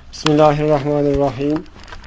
Bismillahirrahmanirrahim.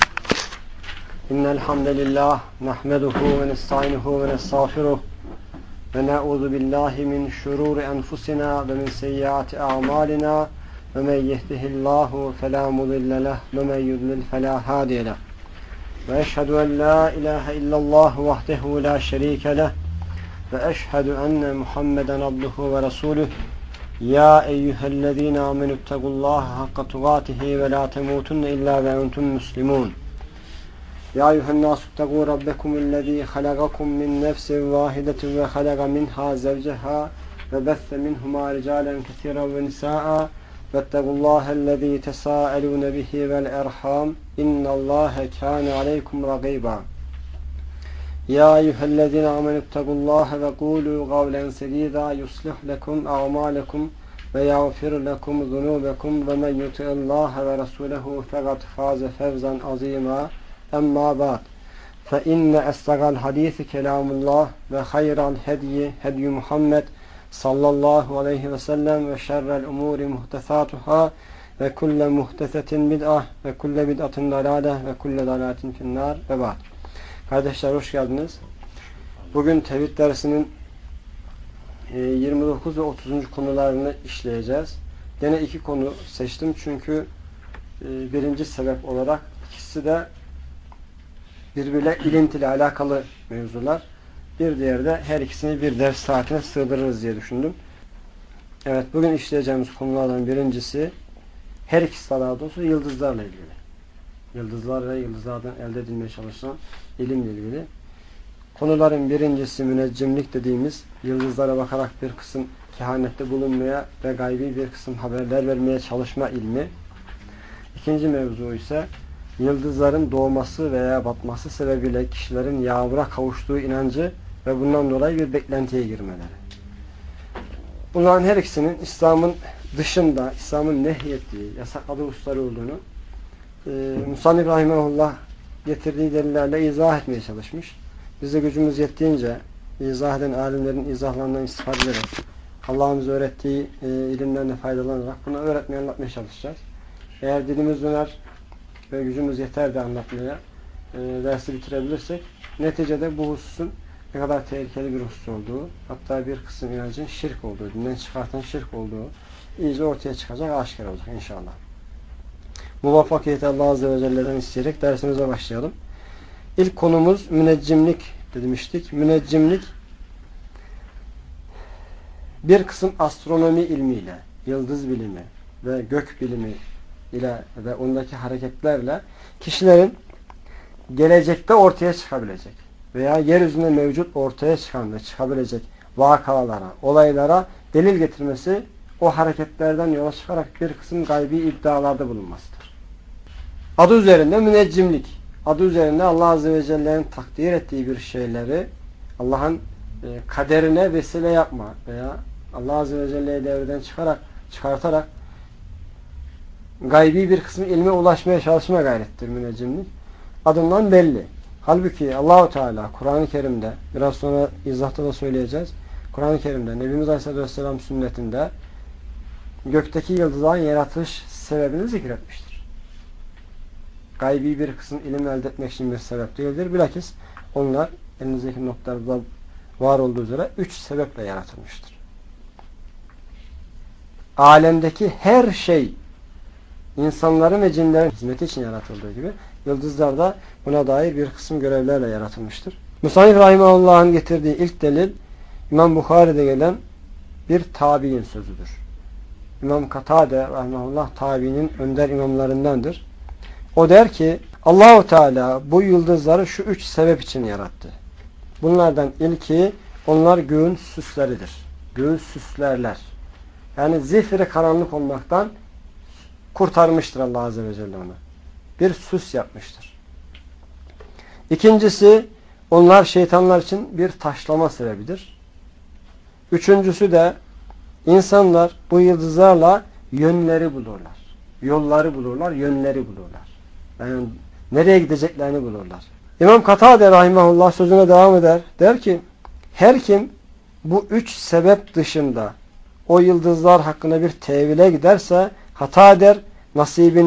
İnnel hamdelellah nahmeduhu ve nestainuhu ve nestağfiruh ve na'udzu billahi min şururi enfusina ve min seyyiati a'malina ve men yehdihillahu fela mudille leh ve men yudlil fela hadiye leh. Ve eşhedü en la ilahe illallah vahdehu la şerike leh ve eşhedü enne Muhammeden abduhu ve resuluh. Ya eyyühellezine amenüttegullaha hakka tugatihi ve la temutunne illa ve entum muslimun. Ya eyyühennâsuttegû rabbekumüllezî halagakum min nefsin vâhidetin ve halaga minhâ zevceha ve besse minhumâ ricâlen kesiren ve nisâ'a vettegullâhellezî tesâelûne bihi vel erhâm innallâhe kâne aleykum ragîbâ. Ya eyyühellezine amenüttegullâhe ve kûlû gavlen sedîdâ yuslih lekum a'mâlekum ve yağfir lekum zunûbekum ve men yuti'illâhe ve rasûlehu fekad fâze fevzan azîmâ emmâ ba'd fe inne estagâl hadîsi kelâmullah ve hayral hedyi hedyu Muhammed sallallahu aleyhi ve sellem ve şerrel umûri muhtesâtuhâ ve kulle muhtesetin bid'ah ve kulle bid'atin dalâleh ve kulle dalâletin finnâr ve ba'd. Kardeşler hoş geldiniz. Bugün tevhid dersinin 29 ve 30. konularını işleyeceğiz. Gene iki konu seçtim çünkü birinci sebep olarak ikisi de birbiriyle ilintili alakalı mevzular. Bir diğeri de her ikisini bir ders saatine sığdırırız diye düşündüm. Evet, bugün işleyeceğimiz konulardan birincisi, her ikisi daha doğrusu yıldızlarla ilgili. Yıldızlar ve yıldızlardan elde edilmeye çalışılan ilimle ilgili. Konuların birincisi müneccimlik dediğimiz, yıldızlara bakarak bir kısım kehanette bulunmaya ve gaybi bir kısım haberler vermeye çalışma ilmi. İkinci mevzu ise yıldızların doğması veya batması sebebiyle kişilerin yağmura kavuştuğu inancı ve bundan dolayı bir beklentiye girmeleri. Bunların her ikisinin İslam'ın dışında, İslam'ın nehyettiği, yasakladığı hususları olduğunu Musannif rahimehullah getirdiği delillerle izah etmeye çalışmış. Biz de gücümüz yettiğince izah eden alimlerin izahlarından istifade ederek, Allah'ın bize öğrettiği ilimlerine faydalanarak bunu öğretmeye, anlatmaya çalışacağız. Eğer dilimiz döner ve gücümüz yeter de anlatmaya, dersi bitirebilirsek, neticede bu hususun ne kadar tehlikeli bir husus olduğu, hatta bir kısım inancın şirk olduğu, dinden çıkartan şirk olduğu iyice ortaya çıkacak, aşikar olacak inşallah. Muvaffakiyeti Allah Azze ve Celle'den isteyerek dersimize başlayalım. İlk konumuz müneccimlik demiştik. Müneccimlik bir kısım astronomi ilmiyle, yıldız bilimi ve gök bilimi ile ve ondaki hareketlerle kişilerin gelecekte ortaya çıkabilecek veya yeryüzünde mevcut ortaya çıkan ve çıkabilecek vakalara, olaylara delil getirmesi, o hareketlerden yola çıkarak bir kısım gaybi iddialarda bulunmasıdır. Adı üzerinde müneccimlik. Adı üzerinde Allah Azze ve Celle'nin takdir ettiği bir şeyleri Allah'ın kaderine vesile yapma veya Allah Azze ve Celle'yi devreden çıkartarak gaybi bir kısmı ilme ulaşmaya çalışma gayrettir müneccimlik. Adından belli. Halbuki Allahu Teala Kur'an-ı Kerim'de, biraz sonra izahta da söyleyeceğiz, Kur'an-ı Kerim'de Nebimiz Aleyhisselatü Vesselam sünnetinde gökteki yıldızların yaratılış sebebini zikretmiştir. Gaybi bir kısım ilim elde etmek için bir sebep değildir. Bilakis onlar elinizdeki noktalarda var olduğu üzere 3 sebeple yaratılmıştır. Alemdeki her şey insanların ve cinlerin hizmeti için yaratıldığı gibi yıldızlar da buna dair bir kısım görevlerle yaratılmıştır. Musannif rahimehullah'ın getirdiği ilk delil İmam Bukhari'de gelen bir tabi'in sözüdür. İmam Katade rahimehullah tabi'nin önder imamlarındandır. O der ki Allahu Teala bu yıldızları şu 3 sebep için yarattı. Bunlardan ilki onlar göğün süsleridir. Göğü süslerler. Yani zifiri karanlık olmaktan kurtarmıştır Allah Azze ve Celle onu. Bir süs yapmıştır. İkincisi onlar şeytanlar için bir taşlama sebebidir. Üçüncüsü de insanlar bu yıldızlarla yönleri bulurlar. Yolları bulurlar, yönleri bulurlar. Yani nereye gideceklerini bulurlar. İmam Katade rahimahullah sözüne devam eder. Der ki her kim bu 3 sebep dışında o yıldızlar hakkında bir tevile giderse hata eder, nasibini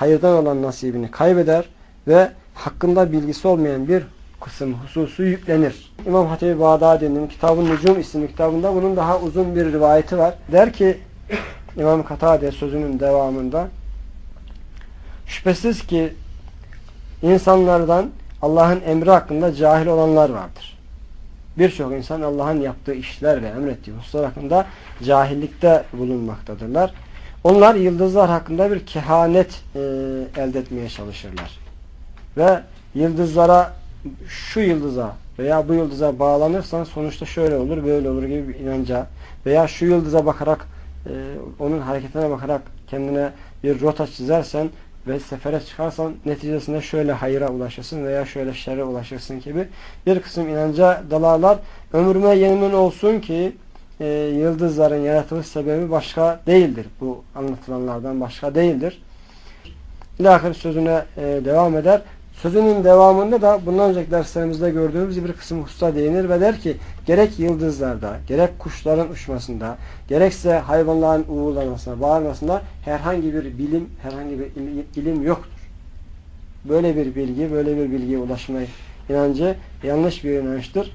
hayırdan olan nasibini kaybeder ve hakkında bilgisi olmayan bir kısım hususu yüklenir. İmam Hatib-i Bağdadi'nin Kitab-ı Nucum isimli kitabında bunun daha uzun bir rivayeti var. Der ki İmam Katade sözünün devamında, şüphesiz ki insanlardan Allah'ın emri hakkında cahil olanlar vardır. Birçok insan Allah'ın yaptığı işler ve emrettiği hususlar hakkında cahillikte bulunmaktadırlar. Onlar yıldızlar hakkında bir kehanet elde etmeye çalışırlar. Ve yıldızlara, şu yıldıza veya bu yıldıza bağlanırsan sonuçta şöyle olur, böyle olur gibi bir inanca veya şu yıldıza bakarak, onun hareketine bakarak kendine bir rota çizersen ve sefere çıkarsan neticesinde şöyle hayra ulaşırsın veya şöyle şerre ulaşırsın gibi bir kısım inanca dalarlar. Ömrüme yemin olsun ki yıldızların yaratılış sebebi başka değildir. Bu anlatılanlardan başka değildir. İlahir sözüne devam eder. Sözünün devamında da bundan önceki derslerimizde gördüğümüz bir kısım hususa değinir ve der ki gerek yıldızlarda, gerek kuşların uçmasında, gerekse hayvanların uğurlamasında, bağırmasında herhangi bir bilim, herhangi bir ilim yoktur. Böyle bir bilgi, böyle bir bilgiye ulaşma inancı yanlış bir inançtır.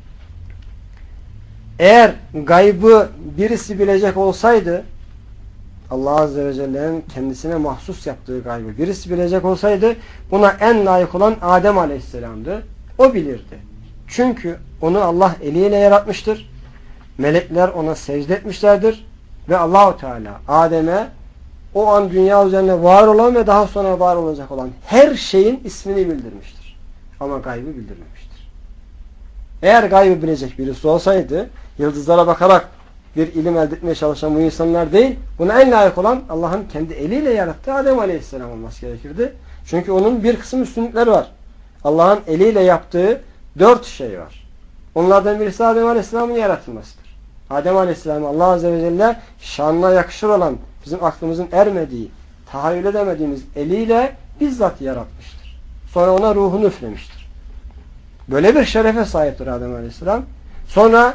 Eğer gaybı birisi bilecek olsaydı, Allah Azze ve Celle'nin kendisine mahsus yaptığı gaybı birisi bilecek olsaydı buna en layık olan Adem Aleyhisselam'dı. O bilirdi. Çünkü onu Allah eliyle yaratmıştır. Melekler ona secde etmişlerdir. Ve Allahu Teala Adem'e o an dünya üzerinde var olan ve daha sonra var olacak olan her şeyin ismini bildirmiştir. Ama gaybı bildirmemiştir. Eğer gaybı bilecek birisi olsaydı yıldızlara bakarak bir ilim elde etmeye çalışan bu insanlar değil, buna en layık olan Allah'ın kendi eliyle yarattığı Adem Aleyhisselam olması gerekirdi. Çünkü onun bir kısım üstünlükleri var. Allah'ın eliyle yaptığı 4 şey var. Onlardan birisi Adem Aleyhisselam'ın yaratılmasıdır. Adem Aleyhisselam'ı Allah Azze ve Celle şanına yakışır olan, bizim aklımızın ermediği, tahayyül edemediğimiz eliyle bizzat yaratmıştır. Sonra ona ruhunu üflemiştir. Böyle bir şerefe sahiptir Adem Aleyhisselam. Sonra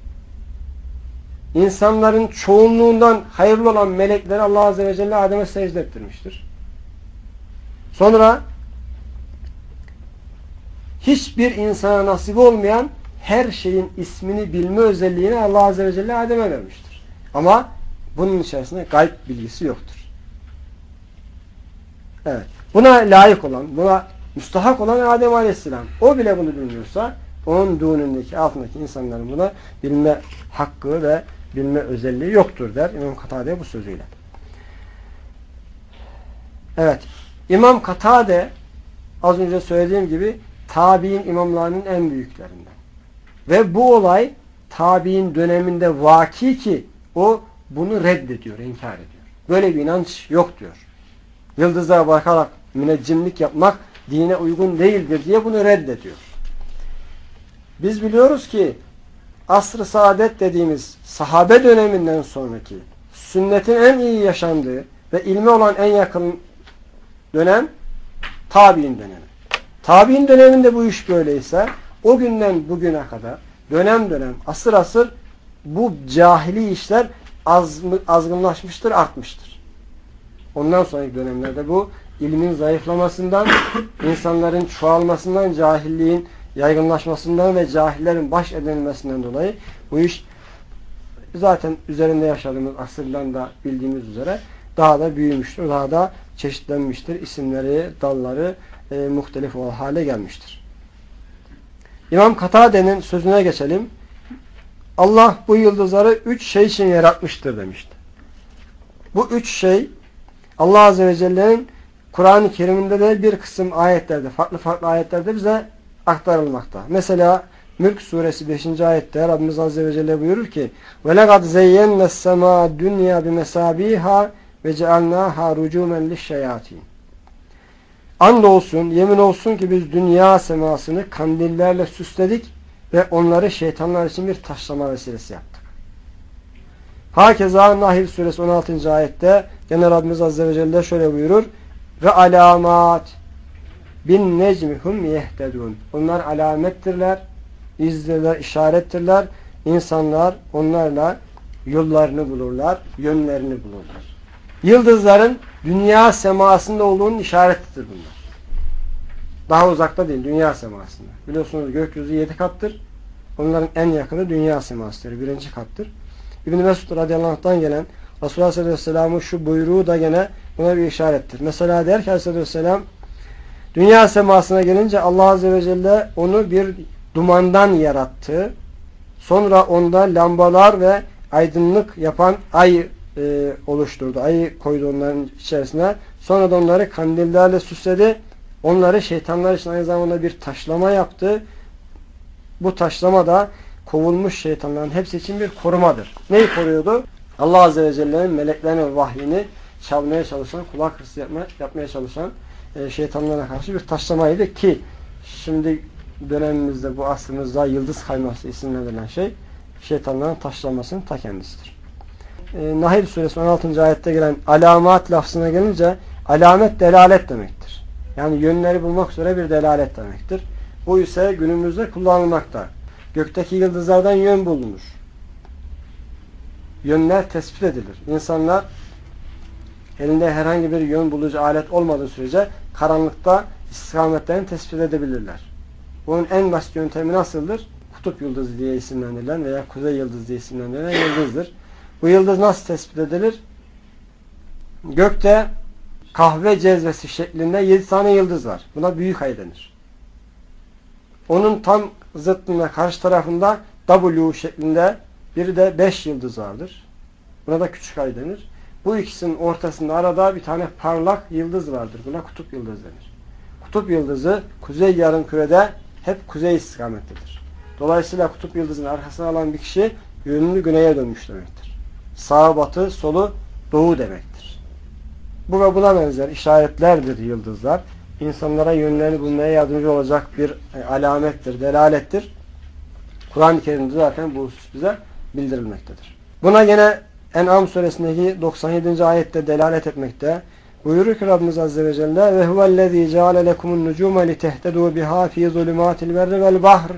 İnsanların çoğunluğundan hayırlı olan melekleri Allah Azze ve Celle Adem'e secde ettirmiştir. Sonra hiçbir insana nasip olmayan her şeyin ismini bilme özelliğini Allah Azze ve Celle Adem'e vermiştir. Ama bunun içerisinde gayb bilgisi yoktur. Evet. Buna layık olan, buna müstahak olan Adem Aleyhisselam. O bile bunu bilmiyorsa onun dunundaki, altındaki insanların buna bilme hakkı ve bilme özelliği yoktur der İmam Katade bu sözüyle. Evet. İmam Katade az önce söylediğim gibi tabi'in imamlarının en büyüklerinden. Ve bu olay tabi'in döneminde vaki ki o bunu reddediyor, inkar ediyor. Böyle bir inanç yok diyor. Yıldızlara bakarak müneccimlik yapmak dine uygun değildir diye bunu reddediyor. Biz biliyoruz ki asr-ı saadet dediğimiz sahabe döneminden sonraki sünnetin en iyi yaşandığı ve ilme olan en yakın dönem tabi'in dönemi. Tabi'in döneminde bu iş böyleyse o günden bugüne kadar dönem dönem, asır asır bu cahili işler azgınlaşmıştır, artmıştır. Ondan sonraki dönemlerde bu ilmin zayıflamasından, insanların çoğalmasından, cahilliğin yaygınlaşmasından ve cahillerin baş edilmesinden dolayı bu iş zaten üzerinde yaşadığımız asırdan da bildiğimiz üzere daha da büyümüştür, daha da çeşitlenmiştir. İsimleri, dalları muhtelif olan hale gelmiştir. İmam Katade'nin sözüne geçelim. Allah bu yıldızları 3 şey için yaratmıştır demişti. Bu 3 şey Allah Azze ve Celle'nin Kur'an-ı Kerim'inde de bir kısım ayetlerde, farklı farklı ayetlerde bize aktarılmakta. Mesela Mülk suresi 5. ayette Rabbimiz Azze ve Celle buyurur ki وَلَقَدْ زَيَّنَّ السَّمَا دُنْيَا بِمَسَابِيهَا وَجَعَلْنَاهَا رُجُومًا لِلشَّيَاطِينَ. Andolsun, yemin olsun ki biz dünya semasını kandillerle süsledik ve onları şeytanlar için bir taşlama vesilesi yaptık. Hakeza Nahl suresi 16. ayette gene Rabbimiz Azze ve Celle şöyle buyurur ve alamat bin necmihum yehtedun. Onlar alamettirler, izdirler, işarettirler. İnsanlar onlarla yollarını bulurlar, yönlerini bulurlar. Yıldızların dünya semasında olduğunun işaretidir bunlar. Daha uzakta değil, dünya semasında. Biliyorsunuz gökyüzü 7 kattır. Onların en yakını dünya semasıdır. 1. kattır. İbn-i Mesud radıyallahu anh'tan gelen Resulullah sallallahu aleyhi ve sellem'in şu buyruğu da gene buna bir işarettir. Mesela der ki aleyhissalatü vesselam, dünya semasına gelince Allah azze ve celle onu bir dumandan yarattı. Sonra onda lambalar ve aydınlık yapan ay oluşturdu. Ayı koydu onların içerisine. Sonra da onları kandillerle süsledi. Onları şeytanlar için aynı zamanda bir taşlama yaptı. Bu taşlama da kovulmuş şeytanların hepsi için bir korumadır. Neyi koruyordu? Allah azze ve celle'nin meleklerine vahyini çalmaya çalışan, kulak hırsı yapmaya çalışan şeytanlara karşı bir taşlamaydı ki şimdi dönemimizde, bu asrımızda yıldız kayması isimlendirilen şey şeytanların taşlamasının ta kendisidir. Nahl suresi 16. ayette gelen alamat lafzına gelince alamet delalet demektir. Yani yönleri bulmak üzere bir delalet demektir. Bu ise günümüzde kullanılmakta. Gökteki yıldızlardan yön bulunur. Yönler tespit edilir. İnsanlar elinde herhangi bir yön bulucu alet olmadığı sürece karanlıkta istikametlerini tespit edebilirler. Bunun en basit yöntemi nasıldır? Kutup yıldızı diye isimlendirilen veya kuzey yıldızı diye isimlendirilen yıldızdır. Bu yıldız nasıl tespit edilir? Gökte kahve cezvesi şeklinde 7 tane yıldız var. Buna büyük ay denir. Onun tam zıttında karşı tarafında W şeklinde bir de 5 yıldız vardır. Buna da küçük ay denir. Bu ikisinin ortasında arada bir tane parlak yıldız vardır. Buna kutup yıldızı denir. Kutup yıldızı kuzey yarımkürede hep kuzey istikamettedir. Dolayısıyla kutup yıldızının arkasına alan bir kişi yönünü güneye dönmüş demektir. Sağ, batı, solu, doğu demektir. Bu ve buna benzer işaretlerdir yıldızlar. İnsanlara yönlerini bulmaya yardımcı olacak bir alamettir, delalettir. Kur'an-ı Kerim'de zaten bu husus bize bildirilmektedir. Buna yine En'am suresindeki 97. ayette delalet etmekte. Buyurur ki Rabbimiz Azze ve Celle ve huvellezî ceale lekumun nucûme litehtedû bihâ fî zulümâtil berri vel bahr.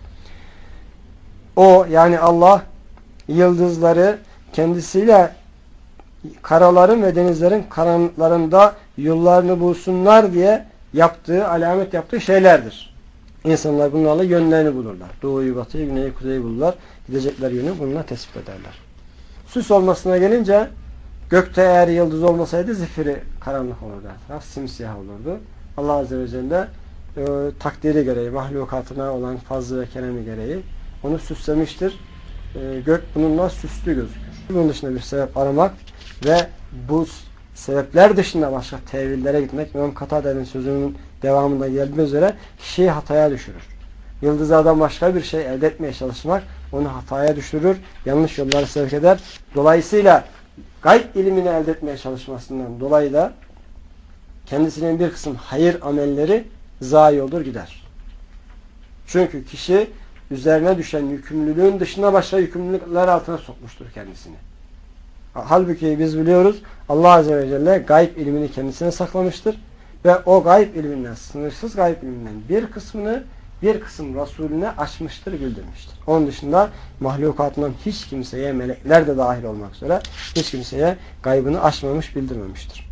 O yani Allah yıldızları kendisiyle karaların ve denizlerin karanlıklarında yollarını bulsunlar diye yaptığı, alamet yaptığı şeylerdir. İnsanlar bunlarla yönlerini bulurlar. Doğuyu, batıyı, güneyi, kuzeyi bulurlar. Gidecekler yönü bununla tespit ederler. Süs olmasına gelince gökte eğer yıldız olmasaydı zifiri karanlık olurdu. Etraf simsiyah olurdu. Allah Azze ve Celle takdiri gereği, mahlukatına olan fazlı ve keremi gereği onu süslemiştir. Gök bununla süslü gözükür. Bunun dışında bir sebep aramak ve bu sebepler dışında başka tevillere gitmek, İmam Katade'nin sözünün devamında geldiği üzere kişiyi hataya düşürür. Yıldızlardan başka bir şey elde etmeye çalışmak onu hataya düşürür, yanlış yollara sevk eder. Dolayısıyla gayb ilmini elde etmeye çalışmasından dolayı da kendisinin bir kısım hayır amelleri zayi olur gider. Çünkü kişi üzerine düşen yükümlülüğün dışında başka yükümlülükler altına sokmuştur kendisini. Halbuki biz biliyoruz Allah Azze ve Celle gayb ilmini kendisine saklamıştır ve o gayb ilminden, sınırsız gayb ilminden bir kısmını bir kısım Resulüne açmıştır, bildirmiştir. Onun dışında mahlukatından hiç kimseye, melekler de dahil olmak üzere hiç kimseye gaybını açmamış, bildirmemiştir.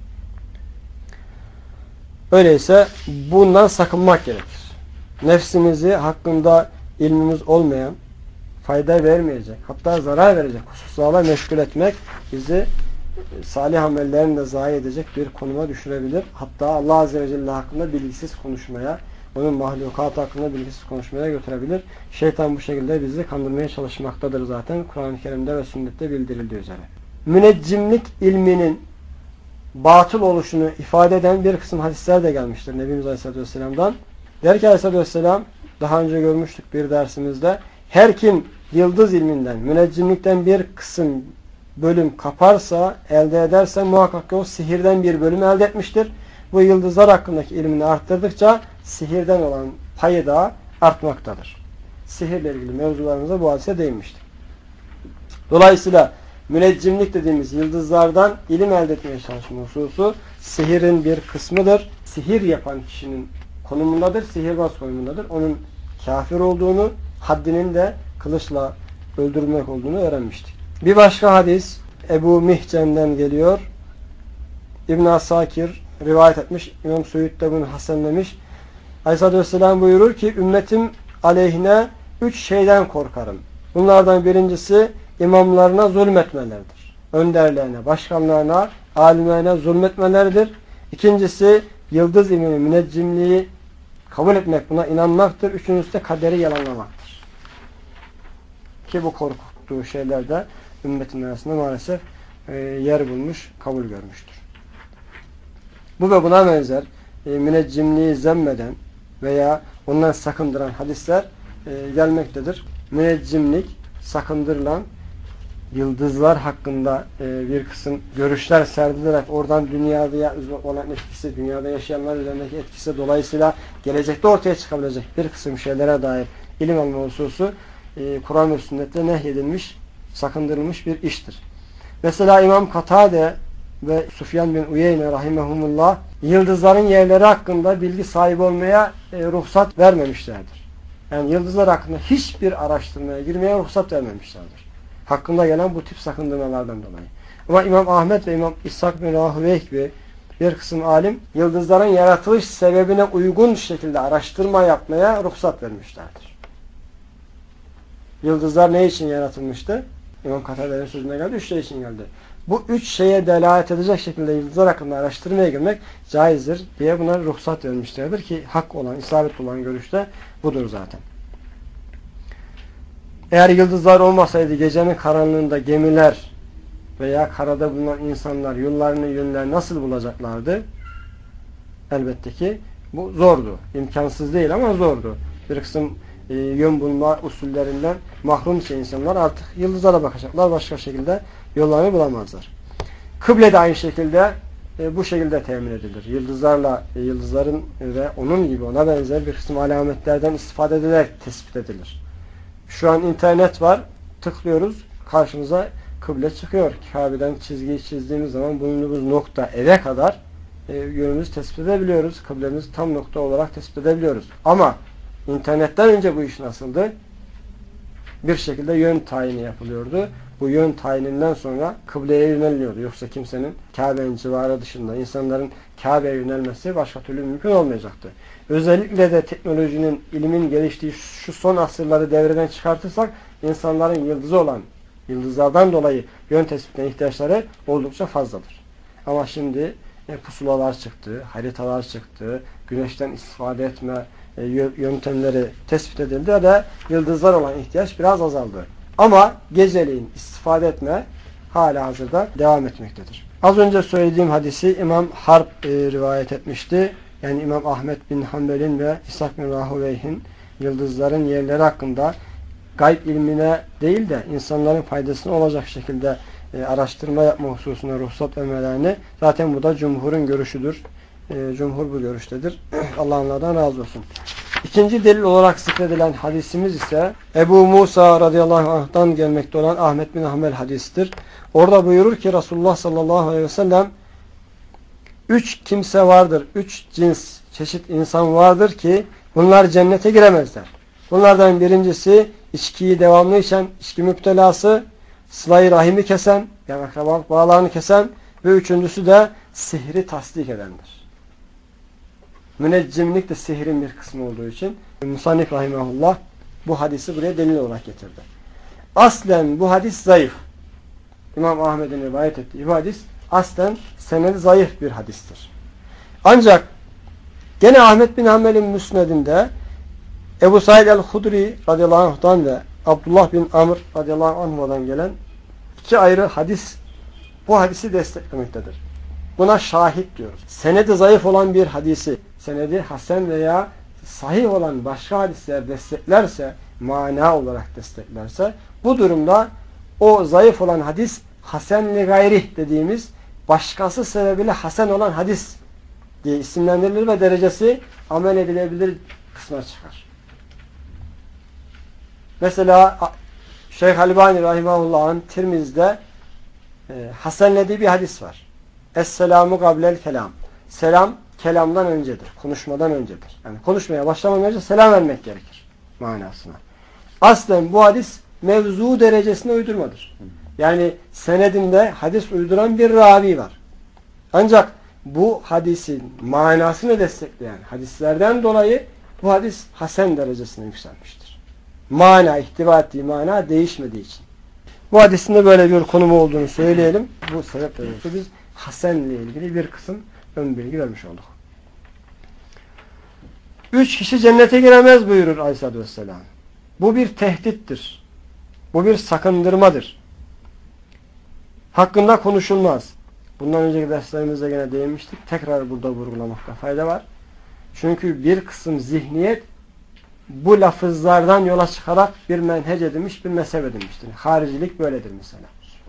Öyleyse bundan sakınmak gerekir. Nefsimizi hakkında ilmimiz olmayan, fayda vermeyecek, hatta zarar verecek hususlarla meşgul etmek bizi salih amellerini de zayi edecek bir konuma düşürebilir. Hatta Allah Azze ve Celle hakkında bilgisiz konuşmaya, onun mahlukatı hakkında bilgisiz konuşmaya götürebilir. Şeytan bu şekilde bizi kandırmaya çalışmaktadır zaten. Kur'an-ı Kerim'de ve sünnette bildirildiği üzere. Müneccimlik ilminin batıl oluşunu ifade eden bir kısım hadisler de gelmiştir Nebimiz Aleyhisselatü Vesselam'dan. Der ki Aleyhisselatü Vesselam, daha önce görmüştük bir dersimizde, her kim yıldız ilminden, müneccimlikten bir kısım bölüm kaparsa, elde ederse muhakkak ki o sihirden bir bölüm elde etmiştir. Bu yıldızlar hakkındaki ilmini arttırdıkça sihirden olan payı da artmaktadır. Sihirle ilgili mevzularımıza bu hadise değinmiştik. Dolayısıyla müneccimlik dediğimiz yıldızlardan ilim elde etmeye çalışma hususu sihirin bir kısmıdır. Sihir yapan kişinin konumundadır, sihirbaz konumundadır. Onun kafir olduğunu, haddinin de kılıçla öldürmek olduğunu öğrenmiştik. Bir başka hadis Ebu Mihcem'den geliyor. İbn Asakir rivayet etmiş. İmam Suyut da bunu hasenlemiş. Aleyhisselatü Vesselam buyurur ki ümmetim aleyhine 3 şeyden korkarım. Bunlardan birincisi imamlarına zulmetmelerdir. Önderlerine, başkanlarına, alimlerine zulmetmeleridir. İkincisi yıldız ilmini, müneccimliği kabul etmek, buna inanmaktır. Üçüncüsü de kaderi yalanlamaktır. Ki bu korkuttuğu şeyler de ümmetin arasında maalesef yer bulmuş, kabul görmüştür. Bu ve buna benzer müneccimliği zemmeden veya ondan sakındıran hadisler gelmektedir. Müneccimlik sakındırılan, yıldızlar hakkında bir kısım görüşler serdilerek oradan dünyada olan etkisi, dünyada yaşayanlar üzerindeki etkisi dolayısıyla gelecekte ortaya çıkabilecek bir kısım şeylere dair ilim alma hususu Kur'an ve sünnette nehyedilmiş, sakındırılmış bir iştir. Mesela İmam Katade ve Sufyan bin Uyeyne rahimehumullah yıldızların yerleri hakkında bilgi sahibi olmaya ruhsat vermemişlerdir. Yani yıldızlar hakkında hiçbir araştırmaya girmeye ruhsat vermemişlerdir. Hakkında gelen bu tip sakındırmalardan dolayı. Ama İmam Ahmet ve İmam İshak bin Rahüveyh gibi bir kısım alim yıldızların yaratılış sebebine uygun şekilde araştırma yapmaya ruhsat vermişlerdir. Yıldızlar ne için yaratılmıştı? İmam Katade'nin sözüne geldi. 3 şey için geldi. Bu 3 şeye delalet edecek şekilde yıldızlar hakkında araştırmaya girmek caizdir diye buna ruhsat vermişlerdir ki hak olan, isabetli olan görüşte budur zaten. Eğer yıldızlar olmasaydı gecenin karanlığında gemiler veya karada bulunan insanlar yollarını, yönlerini nasıl bulacaklardı? Elbette ki bu zordu. İmkansız değil ama zordu. Bir kısım yön bulma usullerinden mahrum insanlar artık yıldızlara bakacaklar. Başka şekilde yollarını bulamazlar. Kıble de aynı şekilde bu şekilde temin edilir. Yıldızların ve onun gibi ona benzer bir kısım alametlerden istifade edilerek tespit edilir. Şu an internet var. Tıklıyoruz. Karşımıza kıble çıkıyor. Kabe'den çizgiyi çizdiğimiz zaman bulunduğumuz nokta eve kadar yönümüzü tespit edebiliyoruz. Kıblemizi tam nokta olarak tespit edebiliyoruz. Ama internetten önce bu iş nasıldı? Bir şekilde yön tayini yapılıyordu. Bu yön tayininden sonra kıbleye yöneliliyordu. Yoksa kimsenin Kabe'nin civarı dışında insanların Kabe'ye yönelmesi başka türlü mümkün olmayacaktı. Özellikle de teknolojinin, ilimin geliştiği şu son asırları devreden çıkartırsak insanların yıldızı olan, yıldızlardan dolayı yön tespitine ihtiyaçları oldukça fazladır. Ama şimdi pusulalar çıktı, haritalar çıktı, güneşten istifade etme yöntemleri tespit edildi de yıldızlar olan ihtiyaç biraz azaldı. Ama geceliğin istifade etme hala hazırda devam etmektedir. Az önce söylediğim hadisi İmam Harp rivayet etmişti. Yani İmam Ahmet bin Hanbel'in ve İshak bin Rahüveyh'in yıldızların yerleri hakkında gayb ilmine değil de insanların faydasına olacak şekilde araştırma yapma hususuna ruhsat vermelerini, zaten bu da cumhurun görüşüdür. Cumhur bu görüştedir. Allah onlardan razı olsun. İkinci delil olarak zikredilen hadisimiz ise Ebu Musa radıyallahu anh'tan gelmekte olan Ahmet bin Hanbel hadisidir. Orada buyurur ki Resulullah sallallahu aleyhi ve sellem 3 kimse vardır, 3 cins, çeşit insan vardır ki bunlar cennete giremezler. Bunlardan birincisi içkiyi devamlı içen, içki müptelası, sıla-i rahimi kesen, yani akrabalık bağlarını kesen ve üçüncüsü de sihri tasdik edendir. Müneccimlik de sihrin bir kısmı olduğu için Musannif rahimahullah bu hadisi buraya delil olarak getirdi. Aslen bu hadis zayıf. İmam Ahmet'in rivayet ettiği bu hadis aslen senedi zayıf bir hadistir. Ancak gene Ahmet bin Hanbel'in müsnedinde Ebu Said el-Hudri radıyallahu anh'tan ve Abdullah bin Amr radıyallahu anh'dan gelen 2 ayrı hadis bu hadisi desteklemektedir. Buna şahit diyoruz. Senedi zayıf olan bir hadisi, senedi hasen veya sahih olan başka hadisler desteklerse, mana olarak desteklerse, bu durumda o zayıf olan hadis hasen-li gayrih dediğimiz başkası sebebiyle hasen olan hadis diye isimlendirilir ve derecesi amel edilebilir kısma çıkar. Mesela Şeyh Albani rahimahullah'ın Tirmiz'de hasenlediği bir hadis var. Es-selamu gablel kelam. Selam kelamdan öncedir. Konuşmadan öncedir. Yani konuşmaya başlamadan önce selam vermek gerekir manasına. Aslen bu hadis mevzu derecesine uydurmadır. Yani senedinde hadis uyduran bir ravi var. Ancak bu hadisin manasını destekleyen hadislerden dolayı bu hadis hasen derecesine yükselmiştir. Mana, ihtiva ettiği mana değişmediği için. Bu hadisin de böyle bir konumu olduğunu söyleyelim. Bu sebeple biz hasenle ilgili bir kısım ön bilgi vermiş olduk. 3 kişi cennete giremez buyurur Aleyhisselatü Vesselam. Bu bir tehdittir. Bu bir sakındırmadır. Hakkında konuşulmaz. Bundan önceki derslerimizde gene değinmiştik. Tekrar burada vurgulamakta fayda var. Çünkü bir kısım zihniyet bu lafızlardan yola çıkarak bir menhec edilmiş, bir mezhep edilmiştir. Haricilik böyledir mesela.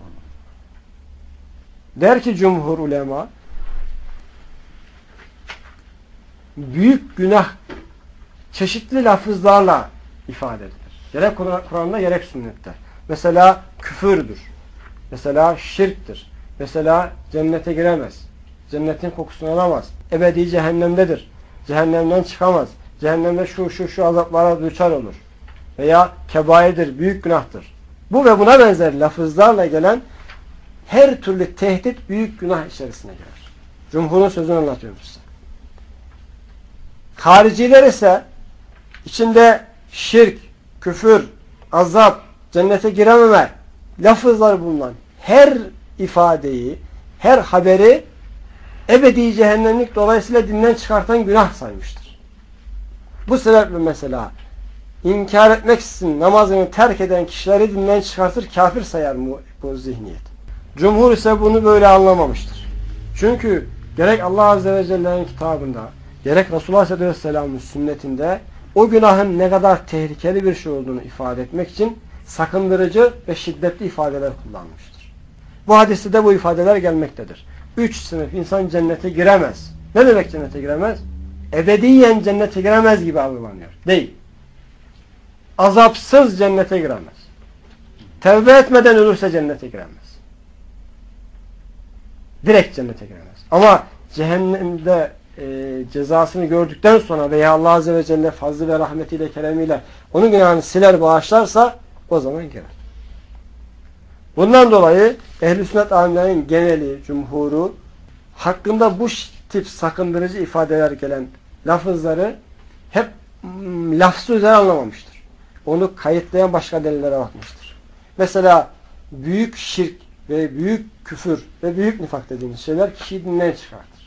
Der ki cumhur ulema, büyük günah çeşitli lafızlarla ifade edilir. Gerek Kur'an'da gerek sünnette. Mesela küfürdür. Mesela şirktir. Mesela cennete giremez. Cennetin kokusunu alamaz. Ebedi cehennemdedir. Cehennemden çıkamaz. Cehennemde şu azaplara düçar olur. Veya kebairdir, büyük günahtır. Bu ve buna benzer lafızlarla gelen her türlü tehdit büyük günah içerisine girer. Cumhurun sözünü anlatıyorum size. Hariciler ise içinde şirk, küfür, azap, cennete girememe lafızlar bulunan her ifadeyi, her haberi ebedi cehennemlik dolayısıyla dinden çıkartan günah saymıştır. Bu sebeple mesela inkar etmeksizin namazını terk eden kişileri dinden çıkartır, kafir sayar bu zihniyet. Cumhur ise bunu böyle anlamamıştır. Çünkü gerek Allah Azze ve Celle'nin kitabında, gerek Resulullah Sallallahu Aleyhi ve Sellem'in sünnetinde o günahın ne kadar tehlikeli bir şey olduğunu ifade etmek için sakındırıcı ve şiddetli ifadeler kullanmıştır. Bu hadiste de bu ifadeler gelmektedir. 3 sınıf insan cennete giremez. Ne demek cennete giremez? Ebediyen cennete giremez gibi algılanıyor. Değil. Azapsız cennete giremez. Tevbe etmeden ölürse cennete giremez. Direkt cennete giremez. Ama cehennemde cezasını gördükten sonra veya Allah Azze ve Celle fazlı ve rahmetiyle, keremiyle onun günahını siler, bağışlarsa o zaman girer. Bundan dolayı ehl-i sünnet alimlerinin geneli, cumhuru hakkında bu tip sakındırıcı ifadeler gelen lafızları hep lafzı üzere anlamamıştır. Onu kayıtlayan başka delillere bakmıştır. Mesela büyük şirk ve büyük küfür ve büyük nifak dediğimiz şeyler kişiyi dinden çıkartır.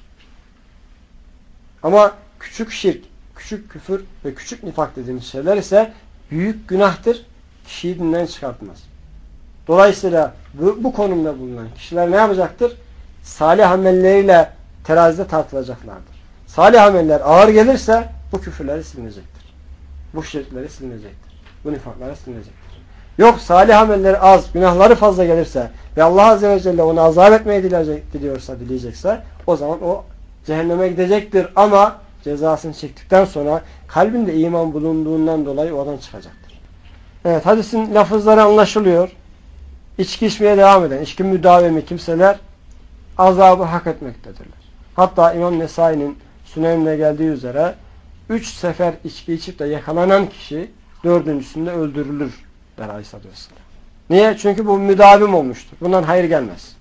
Ama küçük şirk, küçük küfür ve küçük nifak dediğimiz şeyler ise büyük günahtır, kişiyi dinden çıkartmaz. Dolayısıyla bu konumda bulunan kişiler ne yapacaktır? Salih amelleriyle terazide tartılacaklardır. Salih ameller ağır gelirse bu küfürleri silinecektir. Bu şirkleri silinecektir. Bu nifakları silinecektir. Yok salih amelleri az, günahları fazla gelirse ve Allah Azze ve Celle onu azap etmeyi dileyecekse o zaman o cehenneme gidecektir ama cezasını çektikten sonra kalbinde iman bulunduğundan dolayı oradan çıkacaktır. Evet, hadisin lafızları anlaşılıyor. İçki içmeye devam eden, içki müdavimi kimseler azabı hak etmektedirler. Hatta İmam Nesai'nin Sünen'de geldiği üzere 3 sefer içki içip de yakalanan kişi 4.'sünde öldürülür der Aleyhisselatü Vesselam. Niye? Çünkü bu müdavim olmuştur. Bundan hayır gelmez.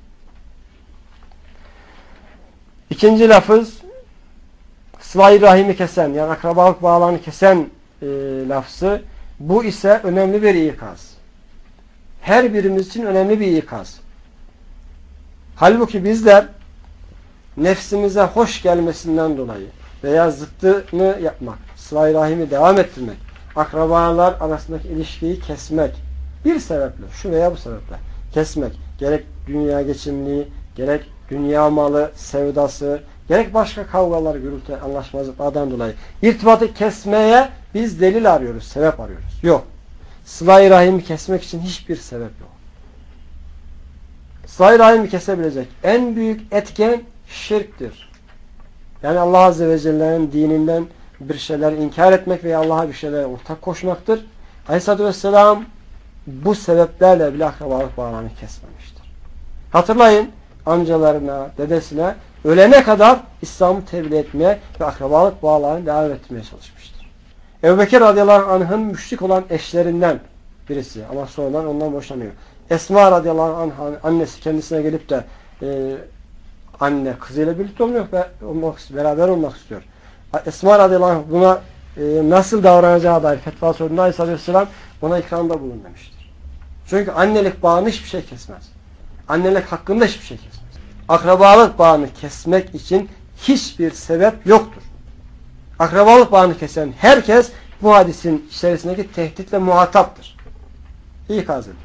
İkinci lafız sıla-i rahimi kesen, yani akrabalık bağlarını kesen lafzı. Bu ise önemli bir ikaz. Her birimiz için önemli bir ikaz. Halbuki bizler nefsimize hoş gelmesinden dolayı veya zıttını yapmak, sıla-i rahimi devam ettirmek, akrabalar arasındaki ilişkiyi kesmek, bir sebeple, şu veya bu sebeple kesmek, gerek dünya geçimliği, gerek dünya malı sevdası, gerek başka kavgalar, gürültü, anlaşmazlıklardan dolayı irtibatı kesmeye biz delil arıyoruz, sebep arıyoruz. Yok. Sıla-i rahimi kesmek için hiçbir sebep yok. Sıla-i rahimi kesebilecek en büyük etken şirktir. Yani Allah Azze ve Celle'nin dininden bir şeyler inkar etmek veya Allah'a bir şeyler ortak koşmaktır. Aleyhisselatü Vesselam bu sebeplerle bile akrabalık bağlarını kesmemiştir. Hatırlayın, amcalarına, dedesine ölene kadar İslam'ı tebliğ etmeye ve akrabalık bağlarını devam etmeye çalışmıştır. Ebubekir radıyallahu anh'ın müşrik olan eşlerinden birisi ama sonradan ondan boşanıyor. Esma radıyallahu anh'ın annesi kendisine gelip de anne kızıyla birlikte beraber olmak istiyor. Esma radıyallahu anh buna nasıl davranacağı dair fetva sorduğunda Aleyhisselatü Vesselam ona ikramda bulun demiştir. Çünkü annelik bağını hiçbir şey kesmez. Annelik hakkında hiçbir şey kesmez. Akrabalık bağını kesmek için hiçbir sebep yoktur. Akrabalık bağını kesen herkes bu hadisin içerisindeki tehditle muhataptır. İkaz ediyor.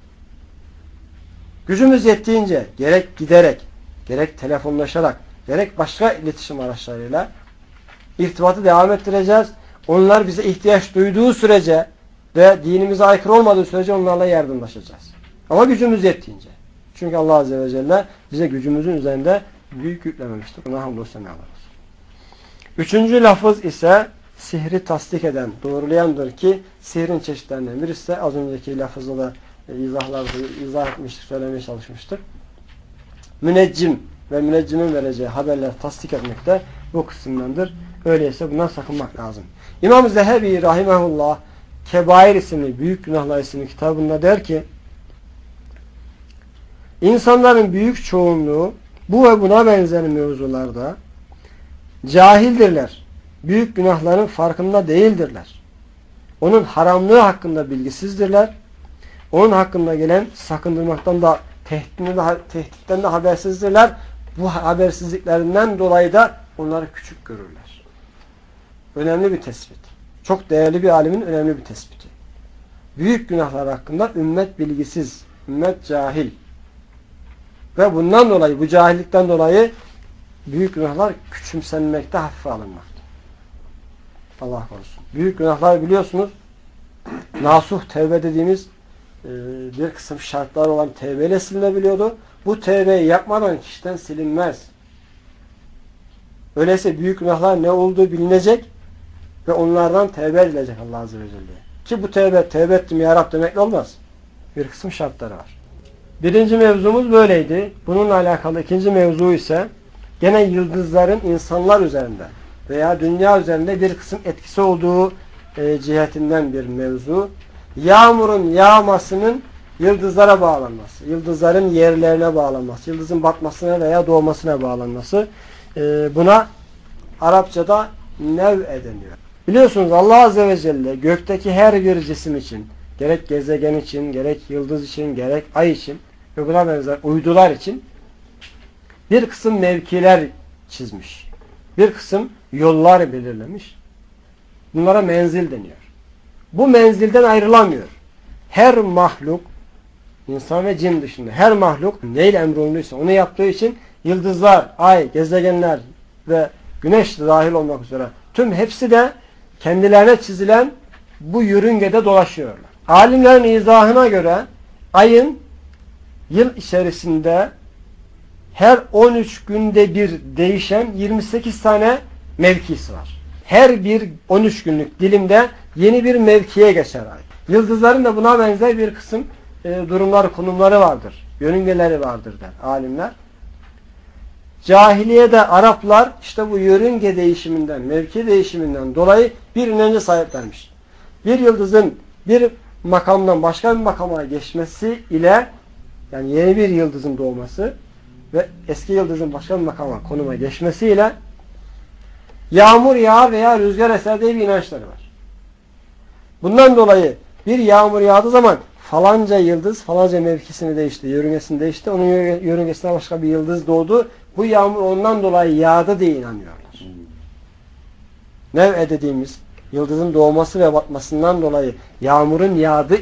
Gücümüz yettiğince gerek giderek, gerek telefonlaşarak, gerek başka iletişim araçlarıyla irtibatı devam ettireceğiz. Onlar bize ihtiyaç duyduğu sürece ve dinimize aykırı olmadığı sürece onlarla yardımlaşacağız. Ama gücümüz yettiğince. Çünkü Allah Azze ve Celle bize gücümüzün üzerinde büyük yüklememiştir. Ona hamdolsun senalar olsun. Üçüncü lafız ise sihri tasdik eden, doğrulayandır ki sihrin çeşitlerinden birisi de az önceki lafızda da izah etmiştik, söylemeye çalışmıştık. Müneccim ve müneccimin vereceği haberler tasdik etmek de bu kısımdandır. Öyleyse bundan sakınmak lazım. İmam Zehebi rahimehullah Kebair isimli, Büyük Günahlar isimli kitabında der ki insanların büyük çoğunluğu bu ve buna benzer mevzularda cahildirler. Büyük günahların farkında değildirler. Onun haramlığı hakkında bilgisizdirler. Onun hakkında gelen sakındırmaktan da tehditten de habersizdirler. Bu habersizliklerinden dolayı da onları küçük görürler. Önemli bir tespit. Çok değerli bir alimin önemli bir tespiti. Büyük günahlar hakkında ümmet bilgisiz, ümmet cahil. Ve bundan dolayı, bu cahillikten dolayı büyük günahlar küçümsenmekte, hafife alınmakta. Allah korusun. Büyük günahlar biliyorsunuz nasuh tevbe dediğimiz bir kısım şartlar olan tevbeyle silinebiliyordu. Bu tevbeyi yapmadan kişiden silinmez. Öyleyse büyük günahlar ne olduğu bilinecek ve onlardan tevbe edilecek Allah Azze ve Celle'ye. Ki bu tevbe ettim ya Rab demekle olmaz. Bir kısım şartları var. Birinci mevzumuz böyleydi. Bununla alakalı ikinci mevzu ise gene yıldızların insanlar üzerinde veya dünya üzerinde bir kısım etkisi olduğu cihetinden bir mevzu. Yağmurun yağmasının yıldızlara bağlanması, yıldızların yerlerine bağlanması, yıldızın batmasına veya doğmasına bağlanması. Buna Arapçada nev'e deniyor. Biliyorsunuz Allah Azze ve Celle gökteki her bir cisim için, gerek gezegen için, gerek yıldız için, gerek ay için ve buna benzer uydular için bir kısım mevkiler çizmiş. Bir kısım yollar belirlemiş. Bunlara menzil deniyor. Bu menzilden ayrılamıyor. Her mahluk, insan ve cin dışında her mahluk neyle emrolunuysa onu yaptığı için yıldızlar, ay, gezegenler ve güneş de dahil olmak üzere tüm hepsi de kendilerine çizilen bu yörüngede dolaşıyorlar. Alimlerin izahına göre ayın yıl içerisinde her 13 günde bir değişen 28 tane mevkisi var. Her bir 13 günlük dilimde yeni bir mevkiye geçer ay. Yıldızların da buna benzer bir kısım durumları, konumları vardır. Yörüngeleri vardır der alimler. Cahiliyede Araplar işte bu yörünge değişiminden, mevki değişiminden dolayı bir inanca sahiplermiş. Bir yıldızın bir makamdan başka bir makama geçmesi ile, yani yeni bir yıldızın doğması ve eski yıldızın başka bir makama, konuma geçmesiyle yağmur yağar veya rüzgar eser diye bir inançları var. Bundan dolayı bir yağmur yağdığı zaman falanca yıldız falanca mevkisini değişti, yörüngesini değişti. Onun yörüngesine başka bir yıldız doğdu. Bu yağmur ondan dolayı yağdı diye inanıyorlar. Nev'e dediğimiz yıldızın doğması ve batmasından dolayı yağmurun yağdığı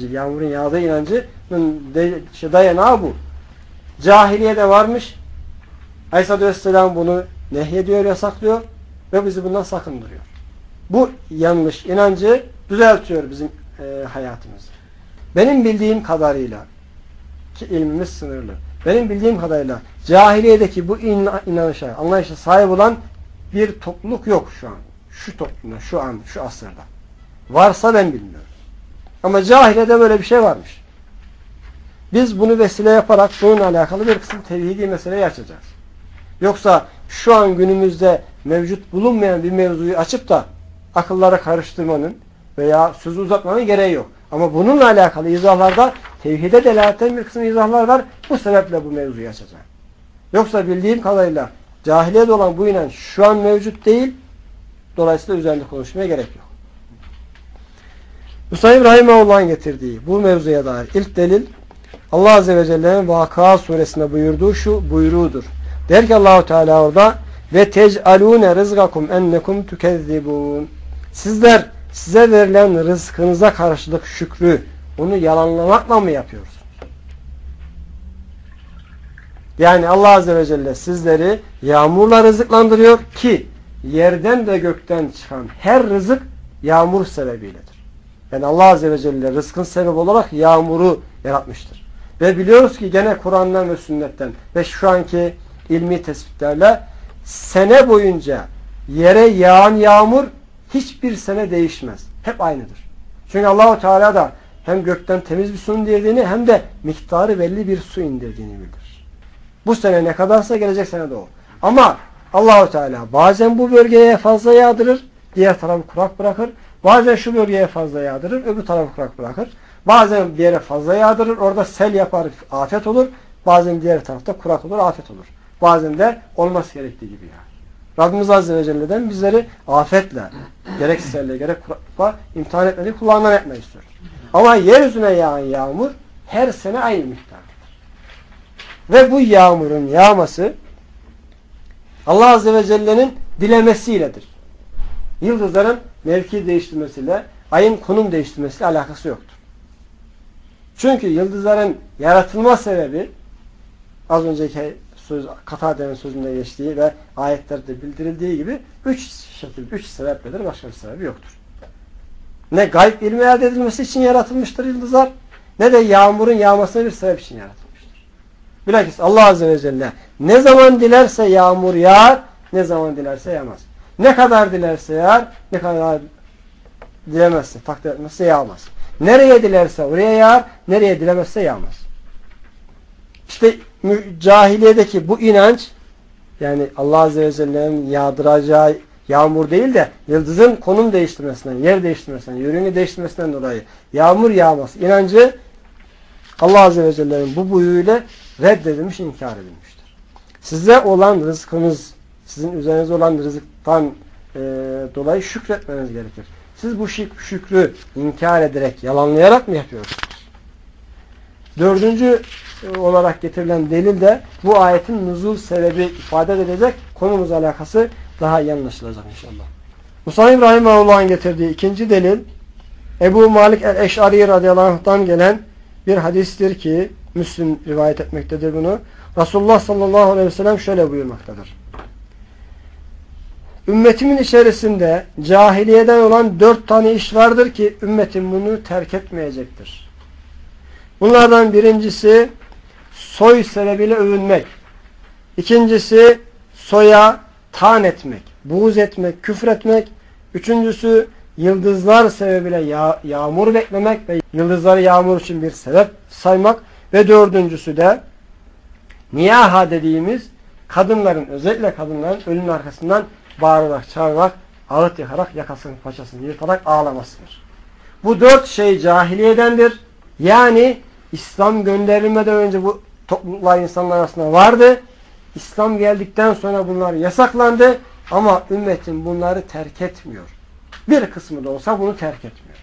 inancının dayanağı bu. Cahiliyede varmış. Aleyhisselatü Vesselam bunu nehyediyor, yasaklıyor ve bizi bundan sakındırıyor. Bu yanlış inancı düzeltiyor bizim hayatımızı. Benim bildiğim kadarıyla, ki ilmimiz sınırlı, benim bildiğim kadarıyla cahiliyedeki bu inanışa, anlayışa sahip olan bir topluluk yok şu an. Şu toplumda, şu an, şu asırda. Varsa ben bilmiyorum. Ama cahiliyede böyle bir şey varmış. Biz bunu vesile yaparak bununla alakalı bir kısım tevhidi meseleyi açacağız. Yoksa şu an günümüzde mevcut bulunmayan bir mevzuyu açıp da akıllara karıştırmanın veya sözü uzatmanın gereği yok. Ama bununla alakalı izahlarda tevhide delalet eden bir kısım izahlar var. Bu sebeple bu mevzuyu açacağım. Yoksa bildiğim kadarıyla cahiliyede olan bu inanç şu an mevcut değil. Dolayısıyla üzerinde konuşmaya gerek yok. Müsaib Rahimahullah'ın getirdiği bu mevzuya dair ilk delil Allah Azze ve Celle'nin Vakıa suresinde buyurduğu şu buyruğudur. Der ki Allah-u Teala orada ve tec'alûne rızgakum ennekum tükezzibûn. Sizler size verilen rızkınıza karşılık şükrü onu yalanlamakla mı yapıyorsunuz? Yani Allah Azze ve Celle sizleri yağmurla rızıklandırıyor ki yerden ve gökten çıkan her rızık yağmur sebebiyledir. Yani Allah Azze ve Celle rızkın sebebi olarak yağmuru yaratmıştır. Ve biliyoruz ki gene Kur'an'dan ve sünnetten ve şu anki ilmi tespitlerle sene boyunca yere yağan yağmur hiçbir sene değişmez. Hep aynıdır. Çünkü Allah-u Teala da hem gökten temiz bir su indirdiğini hem de miktarı belli bir su indirdiğini bildirir. Bu sene ne kadarsa gelecek sene de o. Ama Allah-u Teala bazen bu bölgeye fazla yağdırır, diğer tarafı kurak bırakır. Bazen şu bölgeye fazla yağdırır, öbür tarafı kurak bırakır. Bazen bir yere fazla yağdırır, orada sel yapar, afet olur. Bazen diğer tarafta kurak olur, afet olur. Bazen de olması gerektiği gibi yağar. Rabbimiz Azze ve Celle'den bizleri afetle, gerek selle, gerek kurakla imtihan etmeyi, kulağından etmeyi istiyor. Ama yeryüzüne yağan yağmur her sene aynı miktardır. Ve bu yağmurun yağması Allah Azze ve Celle'nin dilemesiyledir. Yıldızların mevki değiştirmesiyle, ayın konum değiştirmesiyle alakası yoktur. Çünkü yıldızların yaratılma sebebi az önceki Katade'nin sözünde geçtiği ve ayetlerde bildirildiği gibi üç sebepledir. Başka bir sebebi yoktur. Ne gayb ilmi elde edilmesi için yaratılmıştır yıldızlar, ne de yağmurun yağmasına bir sebep için yaratılmıştır. Bilakis Allah Azze ve Celle ne zaman dilerse yağmur yağar, ne zaman dilerse yağmaz. Ne kadar dilerse yağar, ne kadar dilemezse, takdir etmezse yağmaz. Nereye dilerse oraya yağar, nereye dilemezse yağmaz. İşte cahiliyedeki bu inanç, yani Allah Azze ve Celle'nin yağdıracağı yağmur değil de yıldızın konum değiştirmesinden, yer değiştirmesinden, yörünge değiştirmesinden dolayı yağmur yağması inancı Allah Azze ve Celle'nin bu buyruğuyla reddedilmiş, inkar edilmiştir. Size olan rızkınız, sizin üzerinize olan rızıktan dolayı şükretmeniz gerekir. Siz bu şükrü inkar ederek, yalanlayarak mı yapıyorsunuz? Dördüncü olarak getirilen delil de bu ayetin nuzul sebebi ifade edecek, konumuzla alakası daha iyi anlaşılacak inşallah. Musa İbrahim Allah'ın getirdiği ikinci delil Ebu Malik el-Eş'ari radıyallahu anh'tan gelen bir hadistir ki Müslim rivayet etmektedir bunu. Resulullah sallallahu aleyhi ve sellem şöyle buyurmaktadır. Ümmetimin içerisinde cahiliyeden olan 4 tane iş vardır ki ümmetim bunu terk etmeyecektir. Bunlardan birincisi soy sebebiyle övünmek. İkincisi soya taan etmek, buğz etmek, küfretmek. Üçüncüsü yıldızlar sebebiyle yağmur beklemek ve yıldızları yağmur için bir sebep saymak. Ve dördüncüsü de niyaha dediğimiz kadınların, özellikle kadınların ölünün arkasından bağırarak, çağırarak, ağıt yakarak, yakasını, paçasını yırtarak ağlamasıdır. Bu 4 şey cahiliyedendir. Yani İslam gönderilmeden önce bu topluluklar insanlar arasında vardı. İslam geldikten sonra bunlar yasaklandı. Ama ümmetin bunları terk etmiyor. Bir kısmı da olsa bunu terk etmiyor.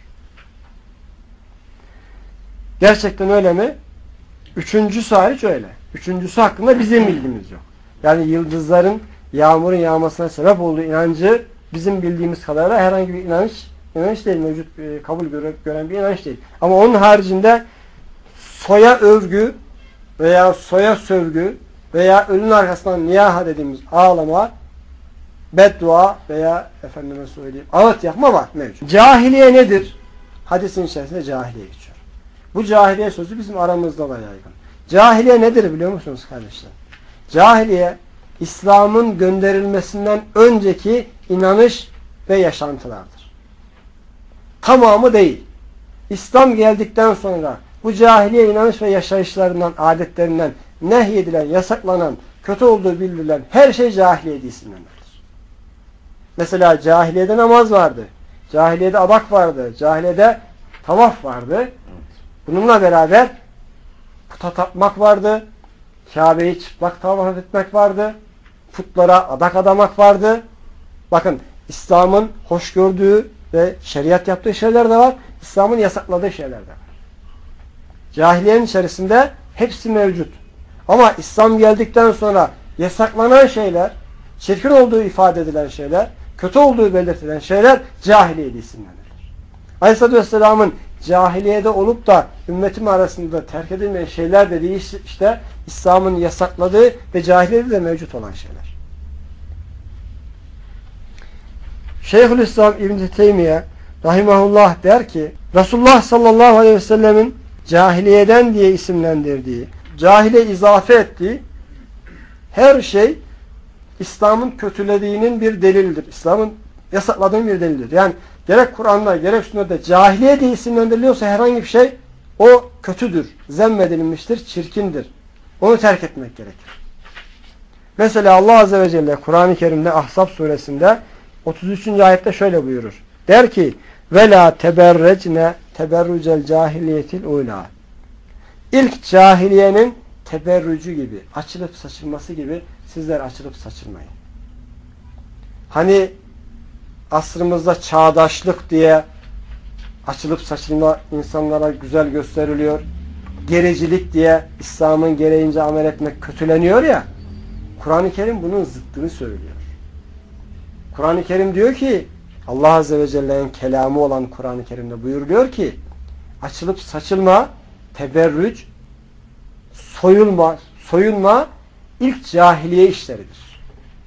Gerçekten öyle mi? Üçüncüsü hariç öyle. Üçüncüsü hakkında bizim bilgimiz yok. Yani yıldızların yağmurun yağmasına sebep olduğu inancı bizim bildiğimiz kadarıyla herhangi bir inanç değil. Mevcut kabul gören bir inanç değil. Ama onun haricinde soya övgü veya soya sövgü veya ölünün arkasından niyaha dediğimiz ağlama, beddua veya efendime söyleyeyim ağıt yakma var mevcut. Cahiliye nedir? Hadisin içerisinde cahiliye geçiyor. Bu cahiliye sözü bizim aramızda da yaygın. Cahiliye nedir biliyor musunuz kardeşler? Cahiliye İslam'ın gönderilmesinden önceki inanış ve yaşantılardır. Tamamı değil. İslam geldikten sonra bu cahiliye inanış ve yaşayışlarından, adetlerinden nehyedilen, yasaklanan, kötü olduğu bildirilen her şey cahiliye isimlenir. Mesela cahiliyede namaz vardı. Cahiliyede adak vardı. Cahiliyede tavaf vardı. Bununla beraber puta tapmak vardı. Kabe'yi çıplak tavaf etmek vardı. Putlara adak adamak vardı. Bakın, İslam'ın hoş gördüğü ve şeriat yaptığı şeyler de var. İslam'ın yasakladığı şeyler de var. Cahiliyenin içerisinde hepsi mevcut. Ama İslam geldikten sonra yasaklanan şeyler, çirkin olduğu ifade edilen şeyler, kötü olduğu belirtilen şeyler cahiliye isimlendirilir. Aleyhisselatü Vesselam'ın cahiliyede olup da ümmetim arasında terk edilmeyen şeyler dediği işte İslam'ın yasakladığı ve cahiliyede de mevcut olan şeyler. Şeyhülislam İbn-i Teymiye rahimahullah der ki, Resulullah sallallahu aleyhi ve sellemin cahiliyeden diye isimlendirdiği, cahile izafe ettiği her şey İslam'ın kötülediğinin bir delildir. İslam'ın yasakladığının bir delildir. Yani gerek Kur'an'da gerek sünnette cahiliye diye isimlendiriliyorsa herhangi bir şey o kötüdür, zemmedilmiştir, çirkindir. Onu terk etmek gerekir. Mesela Allah Azze ve Celle Kur'an-ı Kerim'de Ahzab suresinde 33. ayette şöyle buyurur. Der ki وَلَا تَبَرَّجْنَا تَبَرُّجَ الْجَاهِلِيَةِ الْاُولَى İlk cahiliyenin teberrücü gibi, açılıp saçılması gibi sizler açılıp saçılmayın. Hani asrımızda çağdaşlık diye açılıp saçılma insanlara güzel gösteriliyor. Gericilik diye İslam'ın gereğince amel etmek kötüleniyor ya. Kur'an-ı Kerim bunun zıttını söylüyor. Kur'an-ı Kerim diyor ki, Allah Azze ve Celle'nin kelamı olan Kur'an-ı Kerim'de buyuruyor ki, açılıp saçılma, teberrüc, soyunma ilk cahiliye işleridir.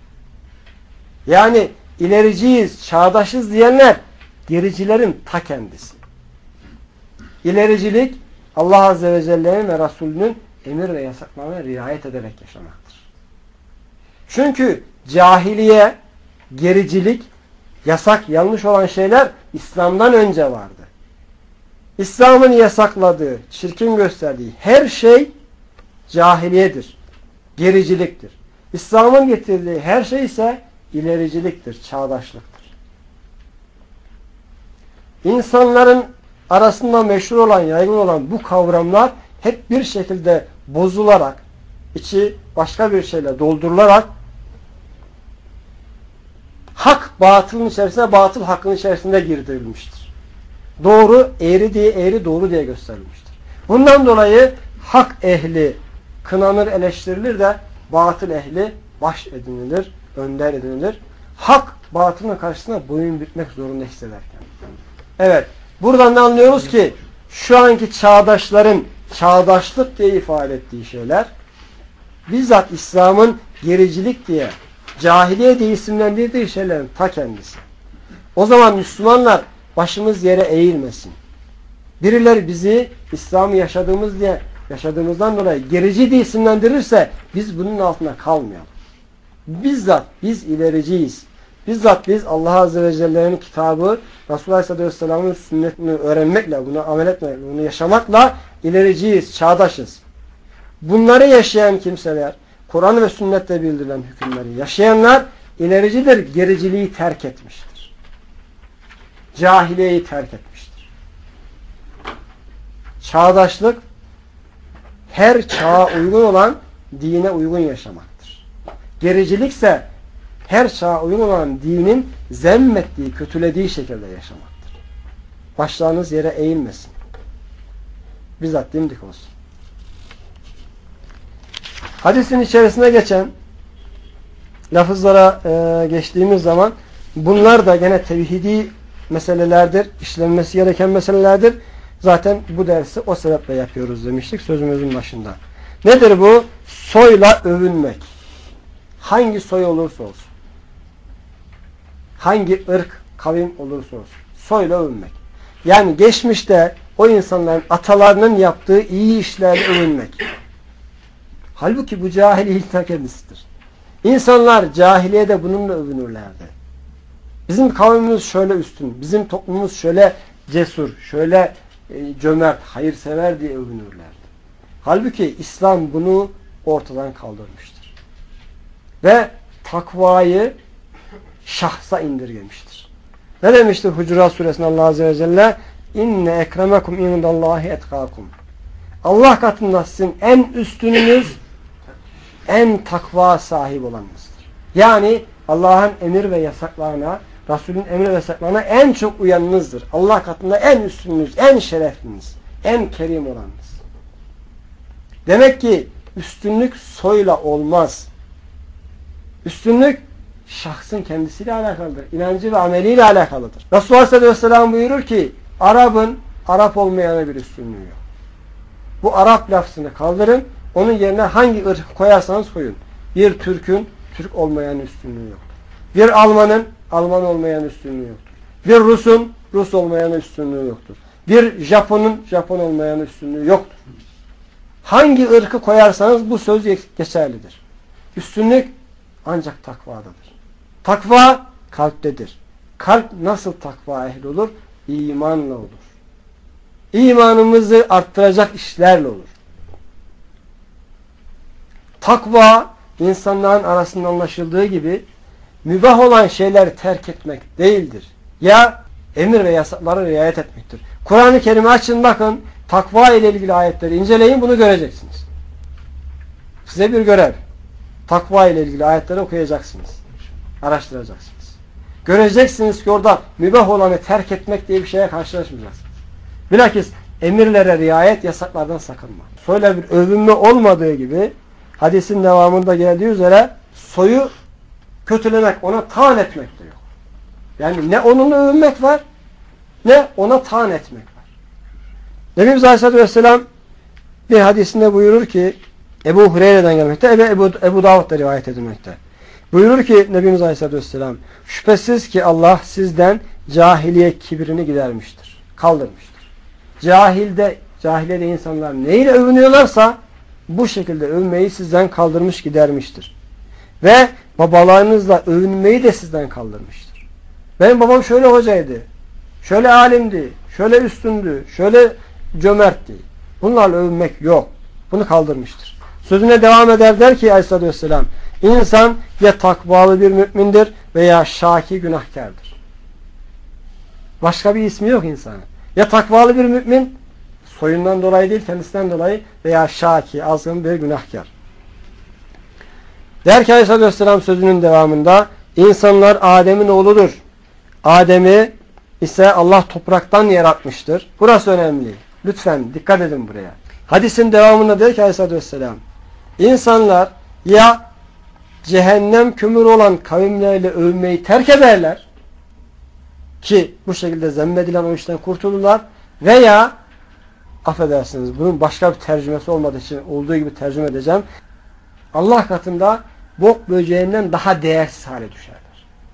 Yani ilericiyiz, çağdaşız diyenler gericilerin ta kendisi. İlericilik Allah Azze ve Celle'nin ve Resulünün emir ve yasaklarına riayet ederek yaşamaktır. Çünkü cahiliye, gericilik, yasak, yanlış olan şeyler İslam'dan önce vardı. İslam'ın yasakladığı, çirkin gösterdiği her şey cahiliyedir, gericiliktir. İslam'ın getirdiği her şey ise ilericiliktir, çağdaşlıktır. İnsanların arasında meşhur olan, yaygın olan bu kavramlar hep bir şekilde bozularak, içi başka bir şeyle doldurularak hak batılın içerisine, batıl hakkın içerisinde girdirilmiştir. Doğru eğri diye, eğri doğru diye gösterilmiştir. Bundan dolayı hak ehli kınanır, eleştirilir de batıl ehli baş edinilir, önder edinilir. Hak batılın karşısına boyun bükmek zorunda hissederken. Evet, buradan da anlıyoruz ki şu anki çağdaşların çağdaşlık diye ifade ettiği şeyler bizzat İslam'ın gericilik diye, cahiliye diye isimlendirdiği şeylerin ta kendisi. O zaman Müslümanlar başımız yere eğilmesin. Birileri bizi İslam'ı yaşadığımızdan dolayı gerici diye isimlendirirse biz bunun altına kalmayalım. Bizzat biz ilericiyiz. Bizzat biz Allah Azze ve Celle'nin kitabı, Resulullah Aleyhisselatü Vesselam'ın sünnetini öğrenmekle, bunu amel etmekle, bunu yaşamakla ilericiyiz, çağdaşız. Bunları yaşayan kimseler, Kur'an ve sünnette bildirilen hükümleri yaşayanlar ilericidir, gericiliği terk etmiştir. Cahiliyeyi terk etmiştir. Çağdaşlık, her çağa uygun olan dine uygun yaşamaktır. Gericilikse her çağa uygun olan dinin zemmettiği, kötülediği şekilde yaşamaktır. Başlarınız yere eğilmesin. Bizzat dimdik olsun. Hadisin içerisine geçen lafızlara geçtiğimiz zaman bunlar da gene tevhidi meselelerdir, işlenmesi gereken meselelerdir. Zaten bu dersi o sebeple yapıyoruz demiştik sözümüzün başında. Nedir bu? Soyla övünmek. Hangi soy olursa olsun. Hangi ırk, kavim olursa olsun. Soyla övünmek. Yani geçmişte o insanların atalarının yaptığı iyi işlerle övünmek. Halbuki bu cahiliyenin ta kendisidir. İnsanlar cahiliyede bununla övünürlerdi. Bizim kavmimiz şöyle üstün, bizim toplumumuz şöyle cesur, şöyle cömert, hayırsever diye övünürlerdi. Halbuki İslam bunu ortadan kaldırmıştır. Ve takvayı şahsa indirgemiştir. Ne demiştir Hucurat suresinde Allah Azze ve Celle? İnne ekremekum indallahi etkâkum. Allah katında sizin en üstününüz en takva sahibi olanınızdır. Yani Allah'ın emir ve yasaklarına, Resulün emir ve yasaklarına en çok uyanınızdır. Allah katında en üstününüz, en şerefliniz, en kerim olanınız. Demek ki üstünlük soyla olmaz. Üstünlük şahsın kendisiyle alakalıdır. İnancı ve ameliyle alakalıdır. Resulullah Aleyhisselatü Vesselam buyurur ki Arap'ın Arap olmayana bir üstünlüğü yok. Bu Arap lafzını kaldırın. Onun yerine hangi ırk koyarsanız koyun. Bir Türk'ün Türk olmayan üstünlüğü yoktur. Bir Alman'ın Alman olmayan üstünlüğü yoktur. Bir Rus'un Rus olmayan üstünlüğü yoktur. Bir Japon'un Japon olmayan üstünlüğü yoktur. Hangi ırkı koyarsanız bu söz geçerlidir. Üstünlük ancak takvadadır. Takva kalptedir. Kalp nasıl takva ehli olur? İmanla olur. İmanımızı arttıracak işlerle olur. Takva insanların arasında anlaşıldığı gibi mübah olan şeyleri terk etmek değildir. Ya emir ve yasaklara riayet etmektir. Kur'an-ı Kerim'i açın bakın. Takva ile ilgili ayetleri inceleyin, bunu göreceksiniz. Size bir görev. Takva ile ilgili ayetleri okuyacaksınız. Araştıracaksınız. Göreceksiniz ki orada mübah olanı terk etmek diye bir şeye karşılaşmayacaksınız. Bilakis emirlere riayet, yasaklardan sakınma. Soyla bir övünme olmadığı gibi hadisin devamında geldiği üzere soyu kötülemek, ona taan etmek de yok. Yani ne onunla övünmek var, ne ona taan etmek var. Nebimiz Aleyhisselatü Vesselam bir hadisinde buyurur ki, Ebu Hureyre'den gelmekte, Ebu Davud da rivayet edilmekte. Buyurur ki Nebimiz Aleyhisselatü Vesselam, şüphesiz ki Allah sizden cahiliye kibrini gidermiştir, kaldırmıştır. Cahiliyede insanlar neyle övünüyorlarsa bu şekilde övünmeyi sizden kaldırmış, gidermiştir. Ve babalarınızla övünmeyi de sizden kaldırmıştır. Benim babam şöyle hocaydı, şöyle alimdi, şöyle üstündü, şöyle cömertti. Bunlarla övünmek yok. Bunu kaldırmıştır. Sözüne devam eder, der ki Aleyhisselatü Vesselam, İnsan ya takvalı bir mümindir veya şaki günahkardır. Başka bir ismi yok insanın. Ya takvalı bir mümin, soyundan dolayı değil kendisinden dolayı, veya şaki, azgın bir günahkar. Der ki Aleyhisselatü Vesselam sözünün devamında, insanlar Adem'in oğludur. Adem'i ise Allah topraktan yaratmıştır. Burası önemli. Lütfen dikkat edin buraya. Hadisin devamında der ki Aleyhisselatü Vesselam, İnsanlar ya cehennem kömürü olan kavimlerle övünmeyi terk ederler ki bu şekilde zemmedilen o işten kurtulurlar, veya affedersiniz bunun başka bir tercümesi olmadığı için olduğu gibi tercüme edeceğim. Allah katında bok böceğinden daha değersiz hale düşerler.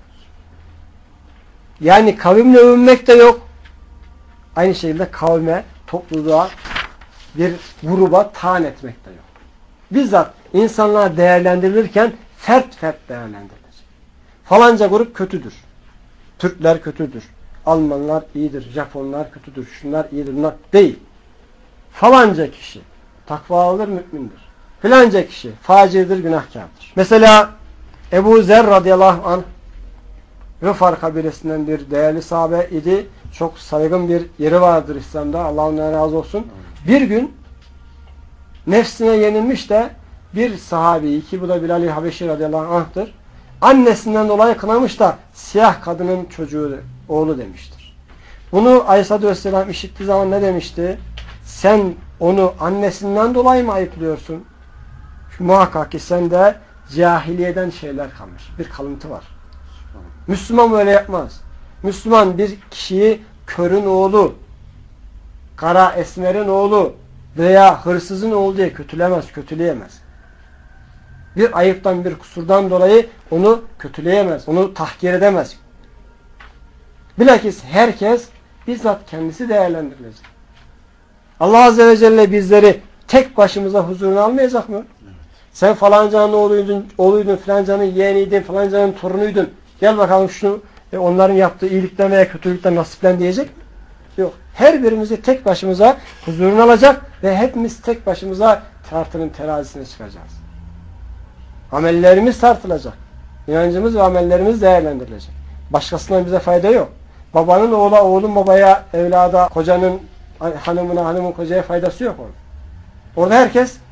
Yani kavimle övünmek de yok. Aynı şekilde kavme, topluluğa, bir gruba taan etmek de yok. Bizzat insanlar değerlendirilirken fert fert değerlendirilir. Falanca grup kötüdür. Türkler kötüdür. Almanlar iyidir. Japonlar kötüdür. Şunlar iyidir. Bunlar değil. Falanca kişi takvalıdır, mümindir. Filanca kişi facirdir, günahkardır. Mesela Ebu Zer radıyallahu anh Gıfar kabilesinden bir değerli sahabe idi. Çok saygın bir yeri vardır İslam'da. Allah ondan razı olsun. Bir gün nefsine yenilmiş de bir sahabeyi, ki bu da Bilal-i Habeşi radıyallahu anh'tır, annesinden dolayı kınamış da siyah kadının çocuğu, oğlu demiştir. Bunu Aleyhisselatü Vesselam işittiği zaman ne demişti? Sen onu annesinden dolayı mı ayıplıyorsun? Muhakkak ki sende cahiliyeden şeyler kalmış. Bir kalıntı var. Müslüman böyle yapmaz. Müslüman bir kişiyi körün oğlu, kara esmerin oğlu veya hırsızın oğlu diye kötülemez, kötüleyemez. Bir ayıptan, bir kusurdan dolayı onu kötüleyemez, onu tahkir edemez. Bilakis herkes bizzat kendisi değerlendirilecek. Allah Azze ve Celle bizleri tek başımıza huzuruna almayacak mı? Evet. Sen falancanın oğluydun, falancanın yeğeniydin, falancanın torunuydun. Gel bakalım şunu onların yaptığı iyilikten veya kötülükten nasiplen diyecek mi? Yok. Her birimizi tek başımıza huzuruna alacak ve hepimiz tek başımıza tartının terazisine çıkacağız. Amellerimiz tartılacak. İnancımız ve amellerimiz değerlendirilecek. Başkasından bize fayda yok. Babanın oğula, oğlun babaya, evlada, kocanın hanımına, hanımın kocaya faydası yok orada. Orada herkes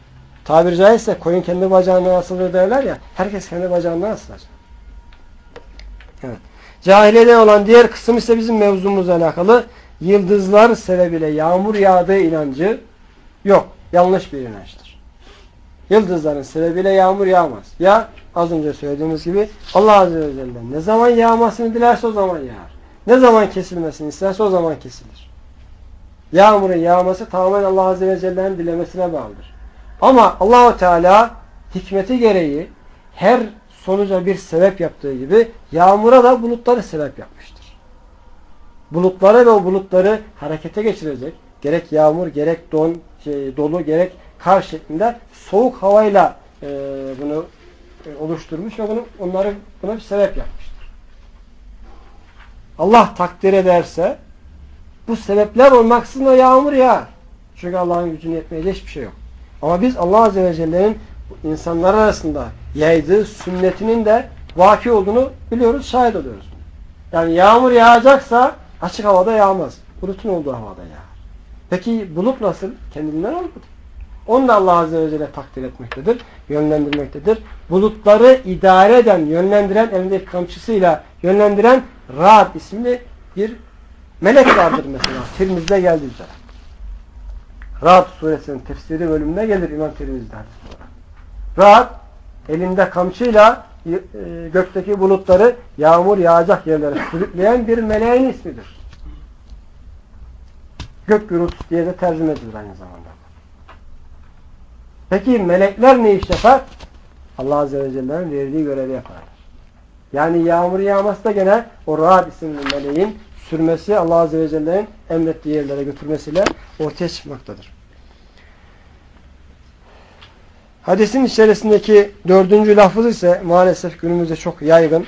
tabiri caizse koyun kendi bacağından asılır derler ya. Herkes kendi bacağından asılacak. Evet. Cahiliyede olan diğer kısım ise bizim mevzumuzla alakalı. Yıldızlar sebebiyle yağmur yağdığı inancı yok. Yanlış bir inançtır. Yıldızların sebebiyle yağmur yağmaz. Ya az önce söylediğimiz gibi Allah Azze ve Celle ne zaman yağmasını dilerse o zaman yağar. Ne zaman kesilmesini isterse o zaman kesilir. Yağmurun yağması tamamen Allah Azze ve Celle'nin dilemesine bağlıdır. Ama Allah-u Teala hikmeti gereği her sonuca bir sebep yaptığı gibi yağmura da bulutları sebep yapmıştır. Bulutları ve o bulutları harekete geçirecek, gerek yağmur, gerek dolu, gerek kar şeklinde soğuk havayla bunu oluşturmuş ve buna bir sebep yapmıştır. Allah takdir ederse bu sebepler olmaksızın o yağmur yağar. Çünkü Allah'ın gücüne yetmeyecek hiçbir şey yok. Ama biz Allah Azze ve Celle'nin insanlar arasında yaydığı sünnetinin de vaki olduğunu biliyoruz, şahit oluyoruz. Yani yağmur yağacaksa açık havada yağmaz. Bulutun olduğu havada yağar. Peki bulut nasıl? Kendinden olmadı. Onu da Allah Azze ve Celle takdir etmektedir, yönlendirmektedir. Bulutları idare eden, yönlendiren, elindeki kamçısıyla yönlendiren Ra'd isimli bir melek vardır mesela. Tirmiz'de geldiği üzere. Ra'd suresinin tefsiri bölümüne gelir İmam Tirmiz'de hadis olarak. Ra'd elinde kamçıyla gökteki bulutları yağmur yağacak yerlere sürükleyen bir meleğin ismidir. Gök gürültüsü diye de tercüme edilir aynı zamanda. Peki melekler ne iş yapar? Allah Azze ve Celle'nin verdiği görevi yaparlar. Yani yağmur yağması da gene o Ra'd isimli meleğin sürmesi, Allah Azze ve Celle'nin emrettiği yerlere götürmesiyle ortaya çıkmaktadır. Hadisin içerisindeki 4. lafız ise maalesef günümüzde çok yaygın.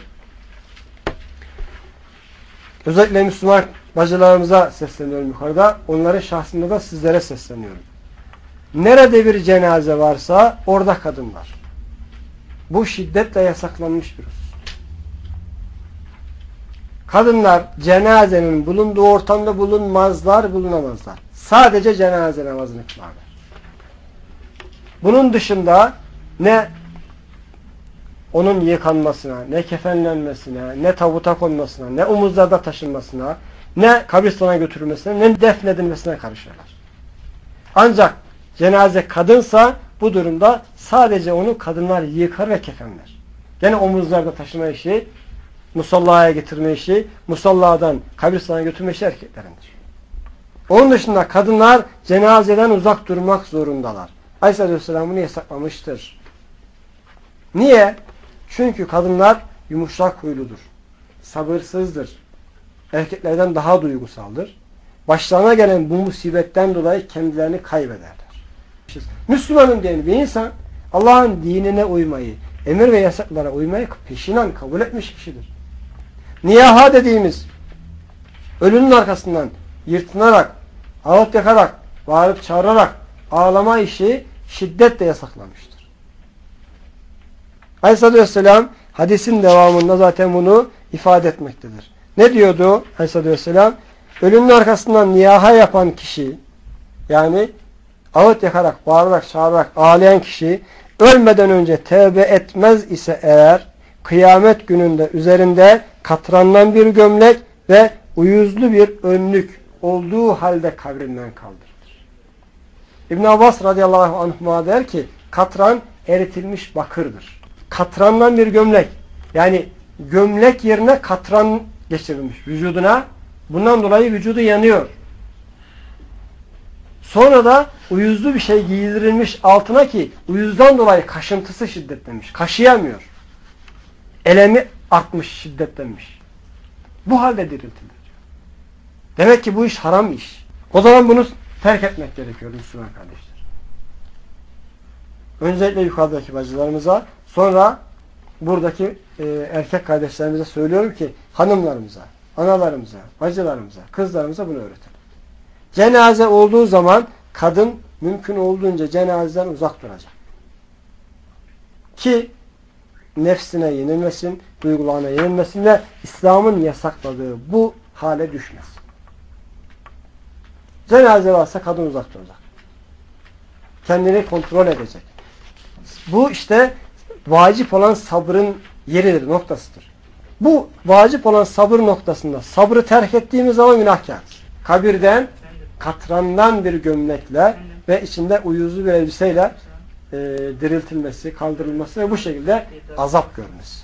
Özellikle Müslüman bacılarımıza sesleniyorum yukarıda. Onların şahsında da sizlere sesleniyorum. Nerede bir cenaze varsa orada kadın var. Bu şiddetle yasaklanmış bir husus. Kadınlar cenazenin bulunduğu ortamda bulunamazlar. Sadece cenaze namazını kılarlar. Bunun dışında ne onun yıkanmasına, ne kefenlenmesine, ne tabuta konmasına, ne omuzlarda taşınmasına, ne kabristana götürülmesine, ne defnedilmesine karışırlar. Ancak cenaze kadınsa bu durumda sadece onu kadınlar yıkar ve kefenler. Gene omuzlarda taşıma işi, musallaya getirme işi, musalladan kabristana götürme işi erkeklerindir. Onun dışında kadınlar cenazeden uzak durmak zorundalar. Aleyhisselam bunu yasaklamıştır. Niye? Çünkü kadınlar yumuşak huyludur. Sabırsızdır. Erkeklerden daha duygusaldır. Başlarına gelen bu musibetten dolayı kendilerini kaybederler. Müslümanım diyen bir insan Allah'ın dinine uymayı, emir ve yasaklara uymayı peşinen kabul etmiş kişidir. Niyaha dediğimiz ölünün arkasından yırtınarak, ağıt yakarak, bağırıp çağırarak ağlama işi şiddetle yasaklamıştır. Aleyhisselatü Vesselam hadisin devamında zaten bunu ifade etmektedir. Ne diyordu Aleyhisselatü Vesselam? Ölünün arkasından niyaha yapan kişi, yani ağıt yakarak, bağırarak, çağırarak ağlayan kişi ölmeden önce tevbe etmez ise eğer kıyamet gününde üzerinde katrandan bir gömlek ve uyuzlu bir önlük olduğu halde kabrinden kaldırılır. İbn Abbas radıyallahu anhuma der ki katran eritilmiş bakırdır. Katrandan bir gömlek, yani gömlek yerine katran geçirilmiş vücuduna. Bundan dolayı vücudu yanıyor. Sonra da uyuzlu bir şey giydirilmiş altına ki uyuzdan dolayı kaşıntısı şiddetlenmiş. Kaşıyamıyor. Elemi artmış, şiddetlenmiş. Bu halde diriltilir. Demek ki bu iş haram iş. O zaman bunu terk etmek gerekiyor Müslüman kardeşler. Öncelikle yukarıdaki bacılarımıza, sonra buradaki erkek kardeşlerimize söylüyorum ki hanımlarımıza, analarımıza, bacılarımıza, kızlarımıza bunu öğretelim. Cenaze olduğu zaman kadın mümkün olduğunca cenazeden uzak duracak. Ki nefsine yenilmesin, duygularına yenilmesin ve İslam'ın yasakladığı bu hale düşmesin. Cenaze varsa kadın uzak duracak. Kendini kontrol edecek. Bu işte vacip olan sabrın yeridir, noktasıdır. Bu vacip olan sabır noktasında sabrı terk ettiğimiz zaman günahkarız. Kabirden, katrandan bir gömlekle ve içinde uyuzlu bir elbiseyle diriltilmesi, kaldırılması ve bu şekilde azap görmesi.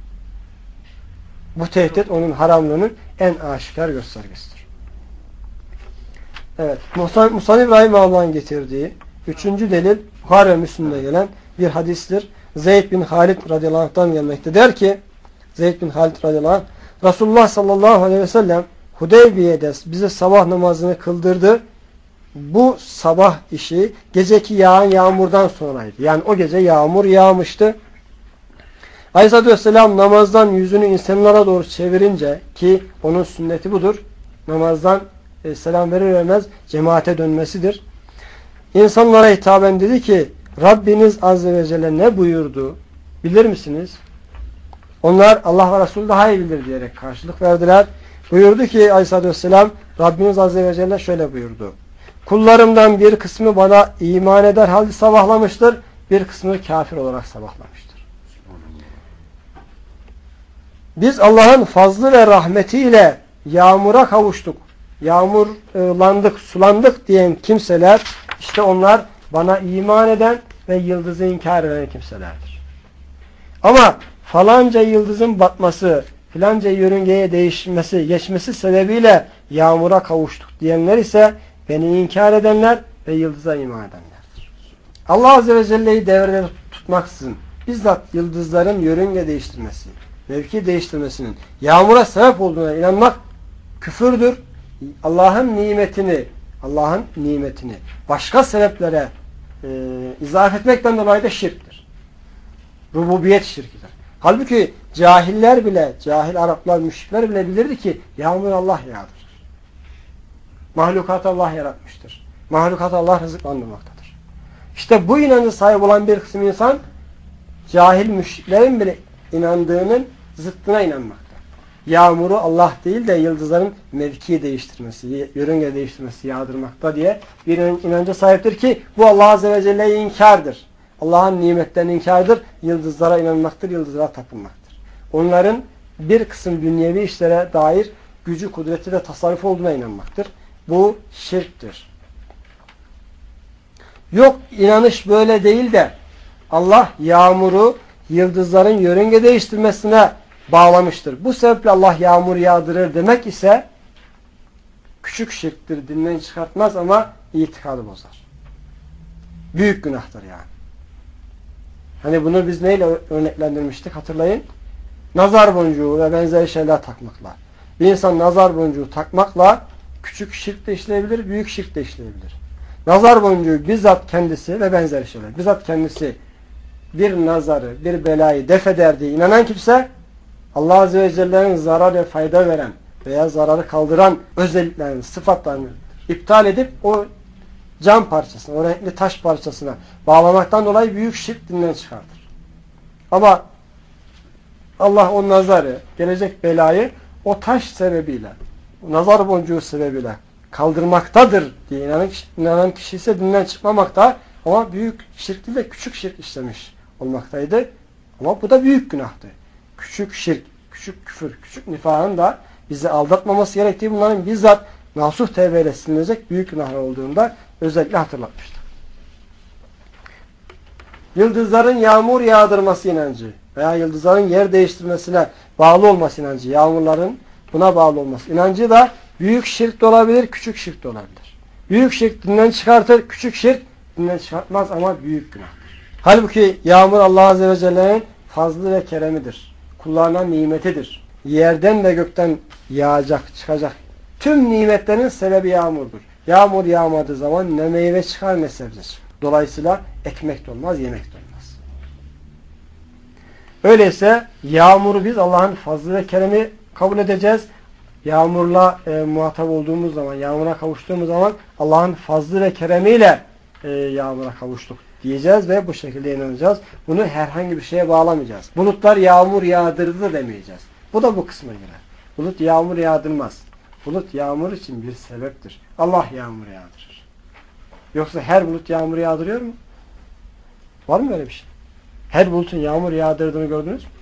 Bu tehdit onun haramlığının en aşikar göstergesidir. Evet, Musa İbrahim Allah'ın getirdiği üçüncü delil Buhari ve Müslim'de gelen bir hadistir. Zeyd bin Halid radıyallahu anh'tan gelmekte. Der ki Zeyd bin Halid radıyallahu anh, Resulullah sallallahu aleyhi ve sellem Hudeybiye'de bize sabah namazını kıldırdı. Bu sabah işi geceki yağan yağmurdan sonraydı. Yani o gece yağmur yağmıştı. Aleyhisselatü Vesselam namazdan yüzünü insanlara doğru çevirince, ki onun sünneti budur, namazdan selam verir vermez cemaate dönmesidir. İnsanlara hitaben dedi ki, Rabbiniz Azze ve Celle ne buyurdu bilir misiniz? Onlar Allah ve Resulü daha iyi bilir diyerek karşılık verdiler. Buyurdu ki Aleyhisselatü Vesselam, Rabbiniz Azze ve Celle şöyle buyurdu: kullarımdan bir kısmı bana iman eder halde sabahlamıştır, bir kısmı kafir olarak sabahlamıştır. Biz Allah'ın fazlı ve rahmetiyle yağmura kavuştuk, yağmurlandık, sulandık diyen kimseler, işte onlar bana iman eden ve yıldızı inkar eden kimselerdir. Ama falanca yıldızın batması, filanca yörüngeye değişmesi, geçmesi sebebiyle yağmura kavuştuk diyenler ise beni inkar edenler ve yıldıza iman edenlerdir. Allah Azze ve Celle'yi devrede tutmaksızın bizzat yıldızların yörünge değiştirmesi, mevki değiştirmesinin yağmura sebep olduğuna inanmak küfürdür. Allah'ın nimetini başka sebeplere izaf etmekten dolayı da şirktir. Rububiyet şirkidir. Halbuki cahiller bile, cahil Araplar, müşrikler bile bilirdi ki yağmur Allah yağdırır. Mahlukat Allah yaratmıştır. Mahlukat Allah rızıklandırmaktadır. İşte bu inancı sahip olan bir kısım insan cahil müşriklerin bile inandığının zıttına inanmakta. Yağmuru Allah değil de yıldızların mevki değiştirmesi, yörünge değiştirmesi yağdırmakta diye bir inanca sahiptir ki bu Allah Azze ve Celle'yi inkardır. Allah'ın nimetlerini inkardır. Yıldızlara inanmaktır, yıldızlara tapınmaktır. Onların bir kısım dünyevi işlere dair gücü, kudreti ve tasarrufu olduğuna inanmaktır. Bu şirktir. Yok, inanış böyle değil de Allah yağmuru yıldızların yörünge değiştirmesine bağlamıştır. Bu sebeple Allah yağmur yağdırır demek ise küçük şirktir, dinden çıkartmaz ama itikadı bozar. Büyük günahtır yani. Hani bunu biz neyle örneklendirmiştik hatırlayın? Nazar boncuğu ve benzeri şeyler takmakla. Bir insan nazar boncuğu takmakla küçük şirk de işleyebilir, büyük şirk de işleyebilir. Nazar boncuğu bizzat kendisi ve benzeri şeyler. Bizzat kendisi bir nazarı, bir belayı def eder diye inanan kimse Allah Azze ve Celle'nin zarar ve fayda veren veya zararı kaldıran özelliklerini, sıfatlarını iptal edip o cam parçasına, o renkli taş parçasına bağlamaktan dolayı büyük şirk dinden çıkartır. Ama Allah o nazarı, gelecek belayı o taş sebebiyle, o nazar boncuğu sebebiyle kaldırmaktadır diye inanan kişi ise dinden çıkmamakta, ama büyük şirk değil de küçük şirk işlemiş olmaktaydı. Ama bu da büyük günahtı. Küçük şirk, küçük küfür, küçük nifakın da bizi aldatmaması gerektiği, bunların bizzat nasuh tevbeyle silinecek büyük günahlar olduğunda özellikle hatırlatmıştır. Yıldızların yağmur yağdırması inancı veya yıldızların yer değiştirmesine bağlı olması inancı, yağmurların buna bağlı olması inancı da büyük şirk de olabilir, küçük şirk de olabilir. Büyük şirk dinden çıkartır, küçük şirk dinden çıkartmaz ama büyük günahtır. Halbuki yağmur Allah Azze ve Celle'nin fazlı ve keremidir. Kullarına nimetidir. Yerden ve gökten yağacak, çıkacak tüm nimetlerin sebebi yağmurdur. Yağmur yağmadığı zaman ne meyve çıkar ne sebze çıkar. Dolayısıyla ekmek de olmaz, yemek de olmaz. Öyleyse yağmuru biz Allah'ın fazlı ve keremi kabul edeceğiz. Yağmurla muhatap olduğumuz zaman, yağmura kavuştuğumuz zaman Allah'ın fazlı ve keremiyle yağmura kavuştuk diyeceğiz ve bu şekilde inanacağız. Bunu herhangi bir şeye bağlamayacağız. Bulutlar yağmur yağdırdı demeyeceğiz. Bu da bu kısma girer. Bulut yağmur yağdırmaz. Bulut yağmur için bir sebeptir. Allah yağmur yağdırır. Yoksa her bulut yağmur yağdırıyor mu? Var mı öyle bir şey? Her bulutun yağmur yağdırdığını gördünüz mü?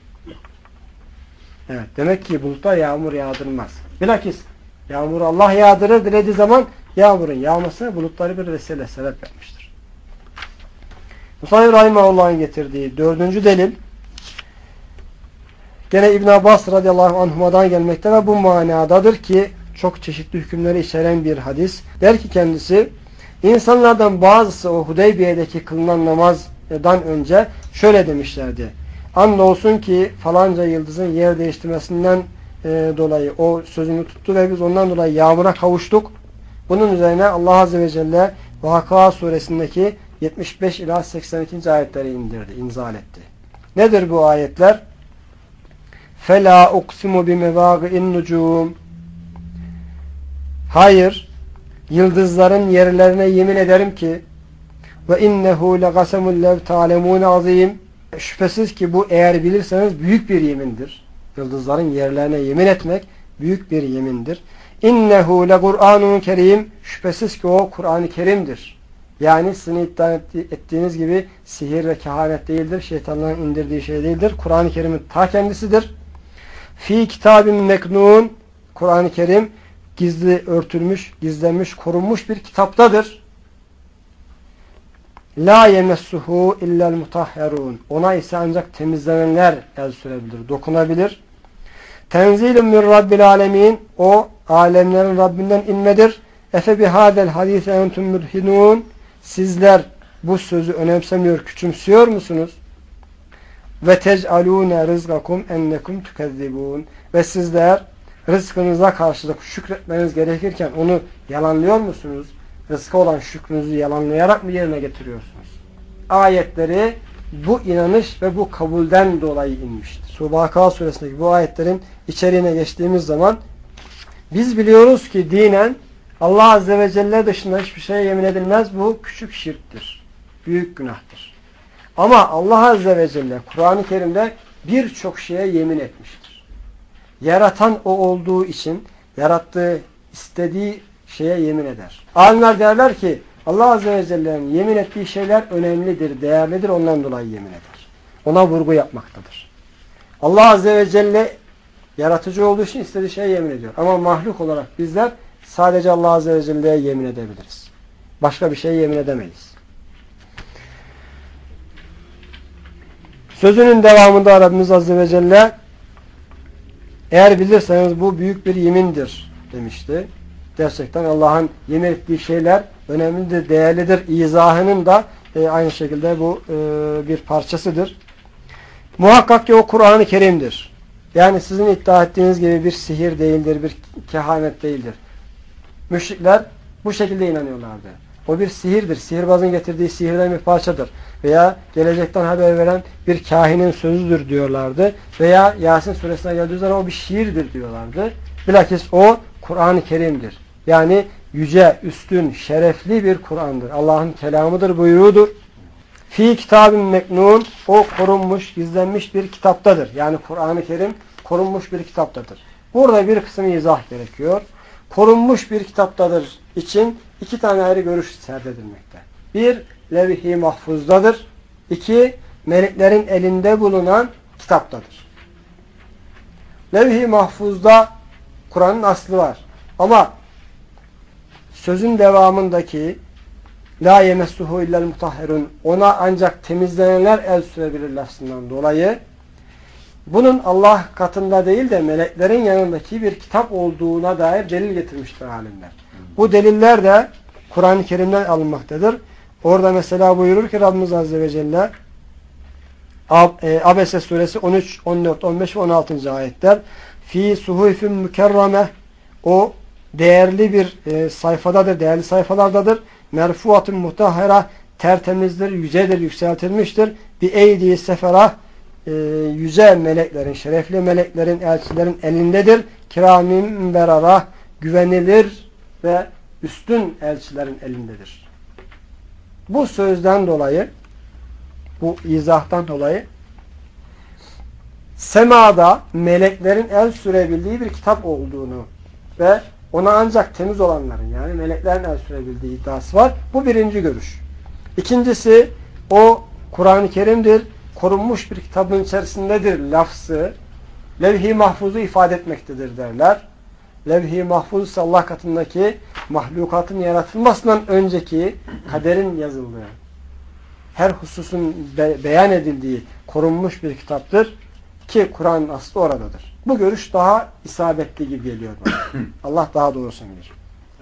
Evet. Demek ki bulutlar yağmur yağdırmaz. Bilakis yağmuru Allah yağdırır. Dilediği zaman yağmurun yağmasına bulutları bir vesile, sebep yapmıştır. Musayir Rahimahullah'ın getirdiği dördüncü delil gene İbn Abbas radıyallahu anhuma'dan gelmekte ve bu manadadır ki çok çeşitli hükümleri içeren bir hadis. Der ki kendisi, insanlardan bazısı o Hudeybiye'deki kılınan namazdan önce şöyle demişlerdi. Andolsun ki falanca yıldızın yer değiştirmesinden dolayı o sözünü tuttu ve biz ondan dolayı yağmura kavuştuk. Bunun üzerine Allah Azze ve Celle Vakıa suresindeki 75 ila 82. ayetleri indirdi, inzal etti. Nedir bu ayetler? فَلَا اُقْسِمُ بِمَوَاقِئِ النُّجُومِ Hayır, yıldızların yerlerine yemin ederim ki وَاِنَّهُ لَقَسَمُ لَوْ تَعْلَمُونَ azim. Şüphesiz ki bu eğer bilirseniz büyük bir yemindir. Yıldızların yerlerine yemin etmek büyük bir yemindir. İnnehu lekur'anun kerim. Şüphesiz ki o Kur'an-ı Kerim'dir. Yani sizin iddia ettiğiniz gibi sihir ve kehanet değildir. Şeytanların indirdiği şey değildir. Kur'an-ı Kerim'in ta kendisidir. Fi kitabin meknun. Kur'an-ı Kerim gizli, örtülmüş, gizlenmiş, korunmuş bir kitaptadır. La yemessuhu illel mutahherun. Ona ise ancak temizlenenler el sürebilir, dokunabilir. Tenzilun min rabbil alemin. O alemlerin Rabbinden inmedir. Efe bihadel hadise entum mudhinun. Sizler bu sözü önemsemiyor, küçümsüyor musunuz? Ve tec'alûne rızgakum ennekum tükezzibûn. Ve sizler rızkınıza karşılık şükretmeniz gerekirken onu yalanlıyor musunuz? Rızkı olan şükrünüzü yalanlayarak mı yerine getiriyorsunuz? Ayetleri bu inanış ve bu kabulden dolayı inmiştir. Vakıa suresindeki bu ayetlerin içeriğine geçtiğimiz zaman biz biliyoruz ki dinen Allah Azze ve Celle dışında hiçbir şeye yemin edilmez. Bu küçük şirktir. Büyük günahtır. Ama Allah Azze ve Celle Kur'an-ı Kerim'de birçok şeye yemin etmiştir. Yaratan o olduğu için yarattığı, istediği şeye yemin eder. Alimler derler ki Allah Azze ve Celle'nin yemin ettiği şeyler önemlidir, değerlidir. Ondan dolayı yemin eder. Ona vurgu yapmaktadır. Allah Azze ve Celle yaratıcı olduğu için istediği şeye yemin ediyor. Ama mahluk olarak bizler sadece Allah Azze ve Celle'ye yemin edebiliriz. Başka bir şeye yemin edemeyiz. Sözünün devamında Rabbimiz Azze ve Celle eğer bilirseniz bu büyük bir yemindir demişti. Gerçekten Allah'ın yemin ettiği şeyler önemlidir, değerlidir. İzahının da aynı şekilde bu bir parçasıdır. Muhakkak ki o Kur'an-ı Kerim'dir. Yani sizin iddia ettiğiniz gibi bir sihir değildir, bir kehanet değildir. Müşrikler bu şekilde inanıyorlardı. O bir sihirdir. Sihirbazın getirdiği sihirden bir parçadır. Veya gelecekten haber veren bir kahinin sözüdür diyorlardı. Veya Yasin suresine geldiği zaman o bir şiirdir diyorlardı. Bilakis o Kur'an-ı Kerim'dir. Yani yüce, üstün, şerefli bir Kur'an'dır. Allah'ın kelamıdır, buyruğudur. Fi kitabin meknun. O korunmuş, gizlenmiş bir kitaptadır. Yani Kur'an-ı Kerim korunmuş bir kitaptadır. Burada bir kısım izah gerekiyor. Korunmuş bir kitaptadır için iki tane ayrı görüş serdedilmekte. Bir, levh-i mahfuzdadır. İki, meleklerin elinde bulunan kitaptadır. Levh-i mahfuzda Kur'an'ın aslı var. Ama sözün devamındaki la yemessuhu illel mutahherun, ona ancak temizlenenler el sürebilir lafzından dolayı bunun Allah katında değil de meleklerin yanındaki bir kitap olduğuna dair delil getirmiştir alimler. Bu deliller de Kur'an-ı Kerim'den alınmaktadır. Orada mesela buyurur ki Rabbimiz Azze ve Celle Abese suresi 13, 14, 15 ve 16. ayetler fi suhufin mükerreme, o değerli bir sayfadadır, değerli sayfalardadır. Merfuatun mutahhera, tertemizdir, yücedir, yükseltilmiştir. Bi eydi sefera, yüce meleklerin, şerefli meleklerin, elçilerin elindedir. Kiramin berara, güvenilir ve üstün elçilerin elindedir. Bu sözden dolayı, bu izahtan dolayı semada meleklerin el sürebildiği bir kitap olduğunu ve ona ancak temiz olanların, yani meleklerin el sürebildiği iddiası var. Bu birinci görüş. İkincisi, o Kur'an-ı Kerim'dir, korunmuş bir kitabın içerisindedir lafzı, levh-i mahfuzu ifade etmektedir derler. Levh-i mahfuz ise Allah katındaki mahlukatın yaratılmasından önceki kaderin yazıldığı, her hususun beyan edildiği korunmuş bir kitaptır ki Kur'an'ın aslı oradadır. Bu görüş daha isabetli gibi geliyor bana. Allah daha doğrusunu bilir.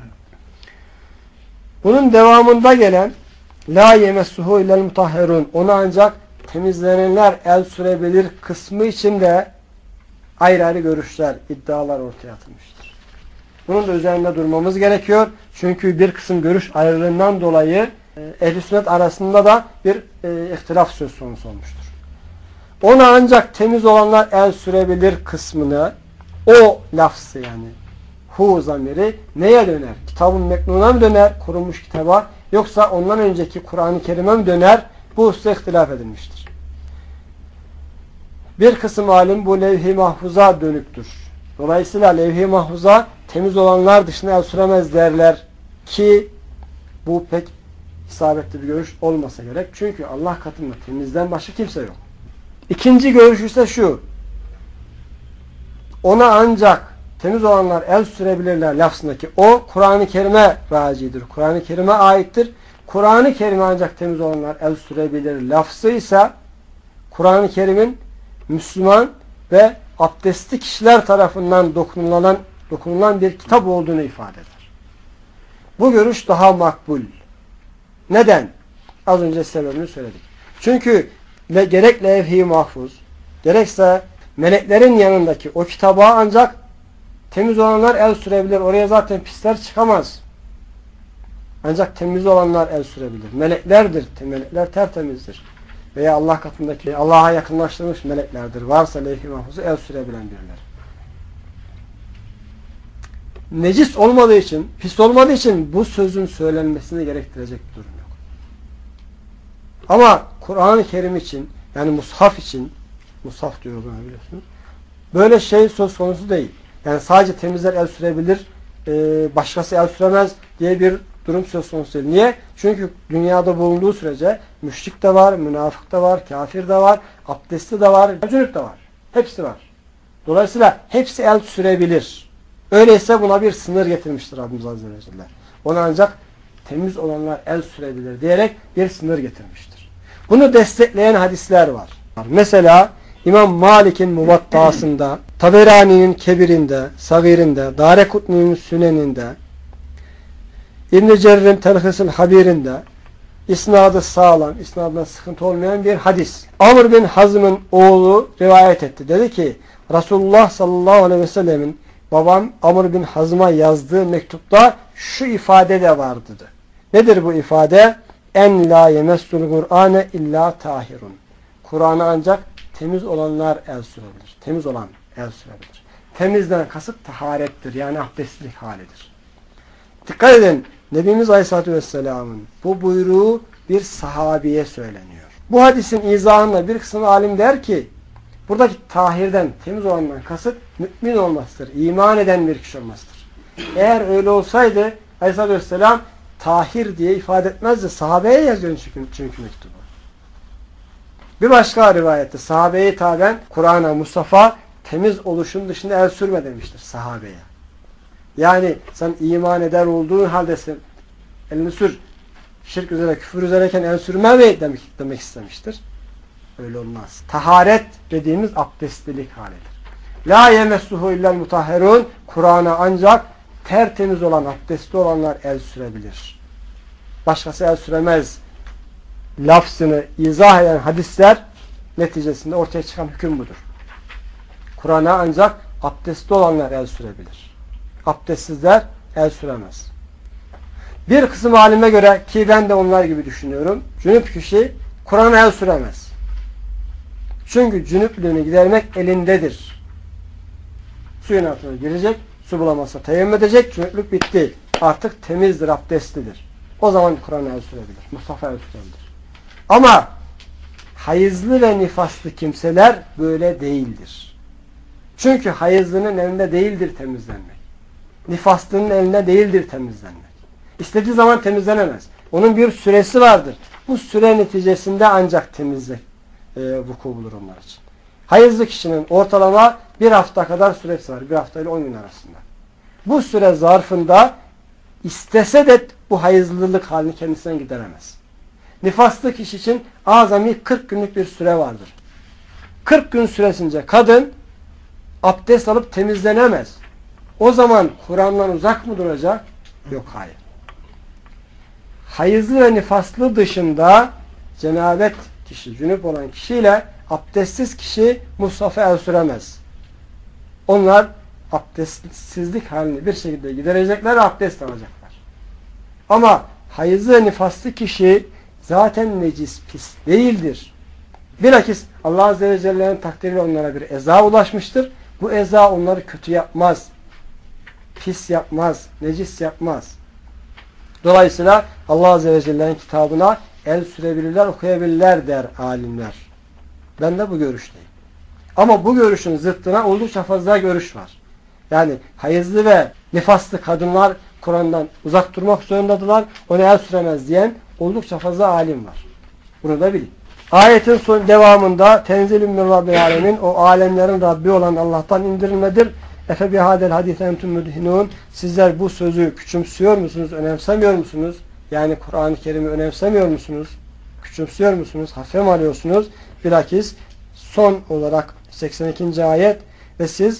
Bunun devamında gelen la yemessuhu illel mutahherun, ona ancak temizlenenler el sürebilir kısmı içinde ayrı ayrı görüşler, iddialar ortaya atılmıştır. Bunun da üzerinde durmamız gerekiyor. Çünkü bir kısım görüş ayrılığından dolayı ehl-i sünnet arasında da bir ihtilaf söz konusu olmuştur. Ona ancak temiz olanlar el sürebilir kısmını, o lafzı yani hu zamiri neye döner? Kitabın meknuna mı döner? Korunmuş kitaba. Yoksa ondan önceki Kur'an-ı Kerim'e mi döner? Bu hususta ihtilaf edilmiştir. Bir kısım alim bu levh-i mahfuza dönüktür. Dolayısıyla levh-i mahfuza temiz olanlar dışında el süremez derler ki bu pek isabetli bir görüş olmasa gerek. Çünkü Allah katında temizden başka kimse yok. İkinci görüş ise şu. Ona ancak temiz olanlar el sürebilirler lafzındaki o Kur'an-ı Kerim'e racidir. Kur'an-ı Kerim'e aittir. Kur'an-ı Kerim'e ancak temiz olanlar el sürebilir lafzı ise Kur'an-ı Kerim'in Müslüman ve abdestli kişiler tarafından dokunulan bir kitap olduğunu ifade eder. Bu görüş daha makbul. Neden? Az önce sebebini söyledik. Çünkü gerek levh-i mahfuz, gerekse meleklerin yanındaki o kitaba ancak temiz olanlar el sürebilir. Oraya zaten pisler çıkamaz. Ancak temiz olanlar el sürebilir. Meleklerdir. Melekler tertemizdir. Veya Allah katındaki Allah'a yakınlaştırılmış meleklerdir. Varsa levh-i mahfuzu el sürebilen birileri. Necis olmadığı için, pis olmadığı için bu sözün söylenmesini gerektirecek bir durum yok. Ama Kur'an-ı Kerim için, yani mushaf için, mushaf diyoruz ona biliyorsunuz, böyle şey söz konusu değil. Yani sadece temizler el sürebilir, başkası el süremez diye bir durum söz konusu değil. Niye? Çünkü dünyada bulunduğu sürece müşrik de var, münafık da var, kafir de var, abdestli de var, cünüp de var. Hepsi var. Dolayısıyla hepsi el sürebilir. Öyleyse buna bir sınır getirmiştir Rabbimiz Azze ve Celle. Ona ancak temiz olanlar el sürebilir diyerek bir sınır getirmiştir. Bunu destekleyen hadisler var. Mesela İmam Malik'in Muvattasında, Taberani'nin Kebir'inde, Sagir'inde, Darekutni'nin Sünen'inde, İbn-i Cerr'in Telhis-ül Habir'inde isnadı sağlam, isnadına sıkıntı olmayan bir hadis. Amr bin Hazm'ın oğlu rivayet etti. Dedi ki Resulullah sallallahu aleyhi ve sellemin babam Amr bin Hazm'a yazdığı mektupta şu ifade de vardı. Nedir bu ifade? En la yemessul Kur'ane illa tahirun. Kur'an'a ancak temiz olanlar el sürebilir. Temiz olan el sürebilir. Temizden kasıt taharettir. Yani abdestlik halidir. Dikkat edin. Nebimiz Aleyhisselatü Vesselam'ın bu buyruğu bir sahabiye söyleniyor. Bu hadisin izahında bir kısım alim der ki buradaki tahirden, temiz olandan kasıt mümin olmasıdır. İman eden bir kişi olmasıdır. Eğer öyle olsaydı Aleyhisselatü Vesselam tahir diye ifade etmezdi. Sahabeye yazıyor çünkü mektubu. Bir başka rivayette sahabeye hitaben Kur'an'a, Musaf'a temiz oluşun dışında el sürme demiştir sahabeye. Yani sen iman eder olduğun halde sen elini sür. Şirk üzere, küfür üzereyken el sürme mi demek istemiştir. Öyle olmaz. Taharet dediğimiz abdestlilik halidir. La yemessuhu illel mutahherun. Kur'an'a ancak tertemiz olan, abdestli olanlar el sürebilir. Başkası el süremez. Lafzını izah eden hadisler neticesinde ortaya çıkan hüküm budur. Kur'an'a ancak abdestli olanlar el sürebilir. Abdestsizler el süremez. Bir kısım alime göre ki ben de onlar gibi düşünüyorum. Cünüp kişi Kur'an'a el süremez. Çünkü cünüplüğünü gidermek elindedir. Suyun altına girecek, su bulamazsa teyemmüm edecek, cünüplük bitti. Artık temizdir, abdestlidir. O zaman Kur'an'a el sürebilir. Mustafa el sürebilir. Ama hayızlı ve nifaslı kimseler böyle değildir. Çünkü hayızlının elinde değildir temizlenmek. Nifaslının elinde değildir temizlenmek. İstediği zaman temizlenemez. Onun bir süresi vardır. Bu süre neticesinde ancak temizlik vuku bulur onlar için. Hayızlı kişinin ortalama bir hafta kadar süresi var. Bir hafta ile 10 gün arasında. Bu süre zarfında istese de bu hayızlılık halini kendisinden gideremez. Nifaslı kişi için azami 40 günlük bir süre vardır. 40 gün süresince kadın abdest alıp temizlenemez. O zaman Kur'an'dan uzak mı duracak? Yok, hayır. Hayızlı ve nifaslı dışında cenabet kişi, cünüp olan kişiyle abdestsiz kişi mushafa el süremez. Onlar abdestsizlik halini bir şekilde giderecekler ve abdest alacaklar. Ama hayızlı ve nifaslı kişi zaten necis, pis değildir. Bilakis Allah Azze ve Celle'nin takdiriyle onlara bir eza ulaşmıştır. Bu eza onları kötü yapmaz, pis yapmaz, necis yapmaz. Dolayısıyla Allah Azze ve Celle'nin kitabına el sürebilirler, okuyabilirler der alimler. Ben de bu görüşteyim. Ama bu görüşün zıttına oldukça fazla görüş var. Yani hayızlı ve nifaslı kadınlar Kur'an'dan uzak durmak zorundadılar. Ona el süremez diyen oldukça fazla alim var. Bunu da bilin. Ayetin son devamında tenzilün min Rabbil alemin, o alemlerin Rabbi olan Allah'tan indirilmedir. Efe bihadel hadis entum mudhinun, sizler bu sözü küçümsüyor musunuz, önemsemiyor musunuz? Yani Kur'an-ı Kerim'i önemsemiyor musunuz? Küçümsüyor musunuz? Hafife mi alıyorsunuz? Bilakis son olarak 82. ayet ve siz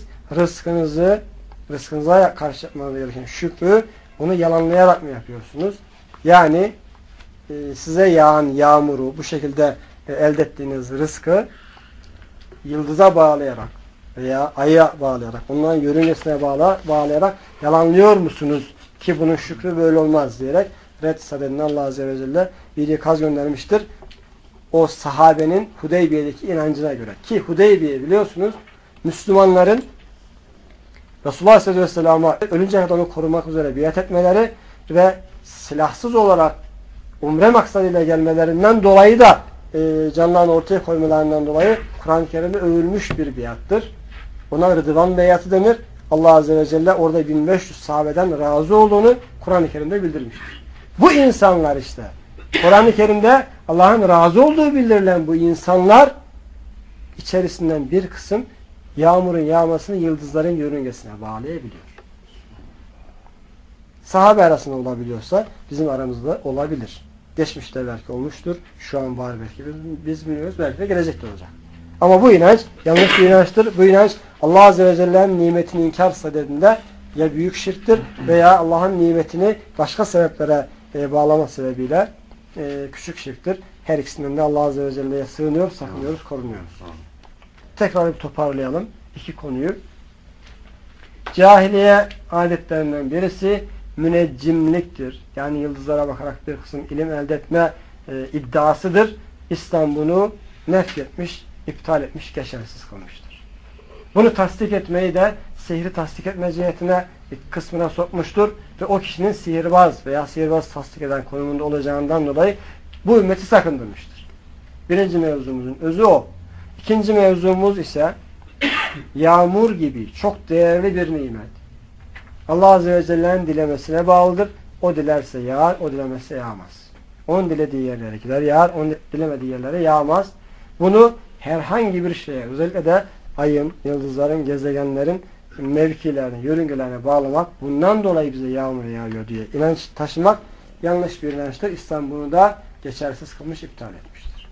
rızkınıza karşı yapmanız gereken şükrü onu yalanlayarak mı yapıyorsunuz? Yani size yağan yağmuru bu şekilde elde ettiğiniz rızkı yıldıza bağlayarak veya aya bağlayarak, onların yörüngesine bağlayarak yalanlıyor musunuz ki bunun şükrü böyle olmaz diyerek Red Saded'in Allah Azze ve Celle bir ikaz göndermiştir. O sahabenin Hudeybiye'deki inancına göre. Ki Hudeybiye biliyorsunuz Müslümanların Resulullah Aleyhisselatü Vesselam'a ölünce kadar onu korumak üzere biat etmeleri ve silahsız olarak umre maksadıyla gelmelerinden dolayı da canlarını ortaya koymalarından dolayı Kur'an-ı Kerim'de övülmüş bir biattır. Ona Rıdvan beyatı denir. Allah Azze ve Celle orada 1500 sahabeden razı olduğunu Kur'an-ı Kerim'de bildirmiştir. Bu insanlar işte Kur'an-ı Kerim'de Allah'ın razı olduğu bildirilen bu insanlar içerisinden bir kısım yağmurun yağmasını yıldızların yörüngesine bağlayabiliyor. Sahabe arasında olabiliyorsa bizim aramızda olabilir. Geçmişte belki olmuştur. Şu an var belki. Biz bilmiyoruz. Belki de gelecekte olacak. Ama bu inanç yanlış bir inançtır. Bu inanç Allah Azze ve Celle'nin nimetini inkar sadedinde ya büyük şirktir veya Allah'ın nimetini başka sebeplere bağlama sebebiyle küçük şirktir. Her ikisinden de Allah Azze ve Celle'ye sığınıyoruz, sakınıyoruz, korunuyoruz. Tekrar bir toparlayalım iki konuyu. Cahiliye adetlerinden birisi müneccimliktir. Yani yıldızlara bakarak bir kısım ilim elde etme iddiasıdır. İslam bunu nefretmiş, iptal etmiş, geçersiz kılmıştır. Bunu tasdik etmeyi de sihri tasdik etme cihetine bir kısmına sokmuştur ve o kişinin sihirbaz veya sihirbaz tasdik eden konumunda olacağından dolayı bu ümmeti sakındırmıştır. Birinci mevzumuzun özü o. İkinci mevzumuz ise yağmur gibi çok değerli bir nimet. Allah Azze ve Celle'nin dilemesine bağlıdır. O dilerse yağar, o dilemezse yağmaz. Onun dilediği yerlere gider yağar, onun dilemediği yerlere yağmaz. Bunu herhangi bir şeye, özellikle de ayın, yıldızların, gezegenlerin mevkilerine, yörüngelerine bağlamak, bundan dolayı bize yağmur yağıyor diye inanç taşımak yanlış bir inançtır. İslam bunu da geçersiz kılmış, iptal etmiştir.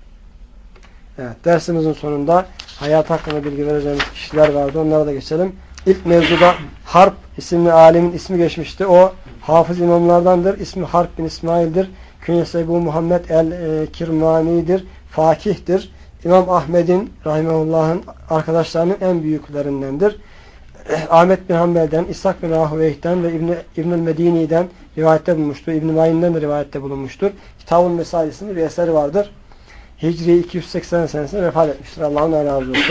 Evet, dersimizin sonunda hayat hakkında bilgi vereceğimiz kişiler vardı. Onlara da geçelim. İlk mevzuda Harp isimli alimin ismi geçmişti. O hafız imamlardandır. İsmi Harp bin İsmail'dir. Künyesi Ebu Muhammed el-Kirmani'dir. Fakihtir. İmam Ahmed'in rahimehullah'ın arkadaşlarının en büyüklerindendir. Ahmet bin Hanbel'den, İshak bin Rahuveyh'ten ve İbnül Medini'den rivayette bulunmuştur. İbn-i Mayin'den de rivayette bulunmuştur. Kitab-ı Mesai isimli bir eseri vardır. Hicri 280 senesinde vefat etmiştir. Allah'ın razı olsun.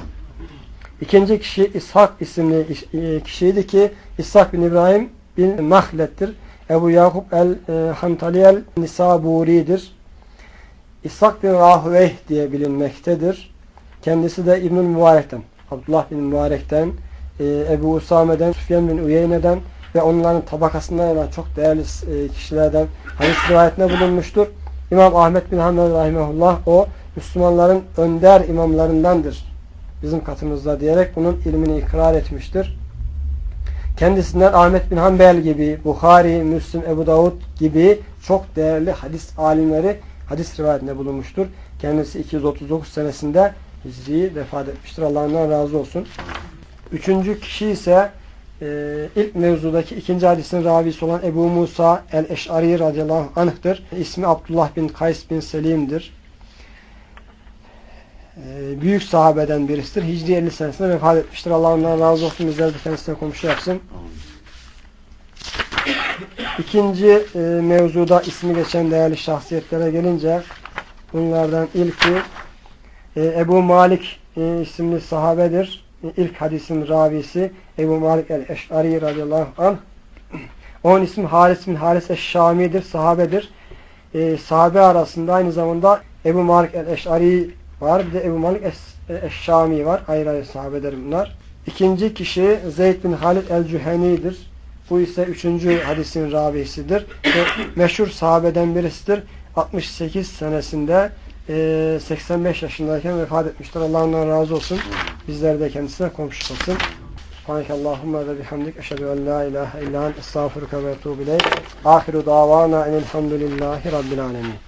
İkinci kişi İshak isimli kişiydi ki İshak bin İbrahim bin Mahlet'tir. Ebu Yakup el-Hantali el-Nisaburi'dir. İshak bin Rahuveyh diye bilinmektedir. Kendisi de İbnül Mübarek'ten, Abdullah bin Mübarek'ten, Ebu Usame'den, Süfyan bin Uyeyne'den, ve onların tabakasından olan çok değerli kişilerden hadis rivayetinde bulunmuştur. İmam Ahmed bin Hanbel rahimehullah o Müslümanların önder imamlarındandır bizim katımızda diyerek bunun ilmini ikrar etmiştir. Kendisinden Ahmed bin Hanbel gibi, Bukhari, Müslim, Ebu Davud gibi çok değerli hadis alimleri hadis rivayetinde bulunmuştur. Kendisi 239 senesinde Hicri vefat etmiştir. Allah'ından razı olsun. Üçüncü kişi ise ilk mevzudaki ikinci hadisin ravisi olan Ebu Musa el-Eş'ari radıyallahu anh'tır. İsmi Abdullah bin Kays bin Selim'dir. Büyük sahabeden birisidir. Hicri 50 senesinde vefat etmiştir. Allah ondan razı olsun. Bizler de kendisine komşu yapsın. İkinci mevzuda ismi geçen değerli şahsiyetlere gelince bunlardan ilki Ebu Malik isimli sahabedir. İlk hadisin ravisi Ebu Malik el-Eş'ari radıyallahu anh. Onun ismi Haris bin Haris eş-Şami'dir. Sahabedir. Sahabe arasında aynı zamanda Ebu Malik el-Eş'ari var. Bir de Ebu Malik eş-Şami var. Ayrı ayrı sahabedir bunlar. İkinci kişi Zeyd bin Halid el-Cüheni'dir. Bu ise üçüncü hadisin ravisidir. Ve meşhur sahabeden birisidir. 68 senesinde 85 yaşındayken vefat etmiştir. Allah ondan razı olsun. Bizler de kendisine komşu olsun. Subhanekallahumma ve bihamdik. Eşhedü en la ilahe illa ente estağfiruke ve etûbü ileyk. Ahiru davana enelhamdülillahi rabbil alemin.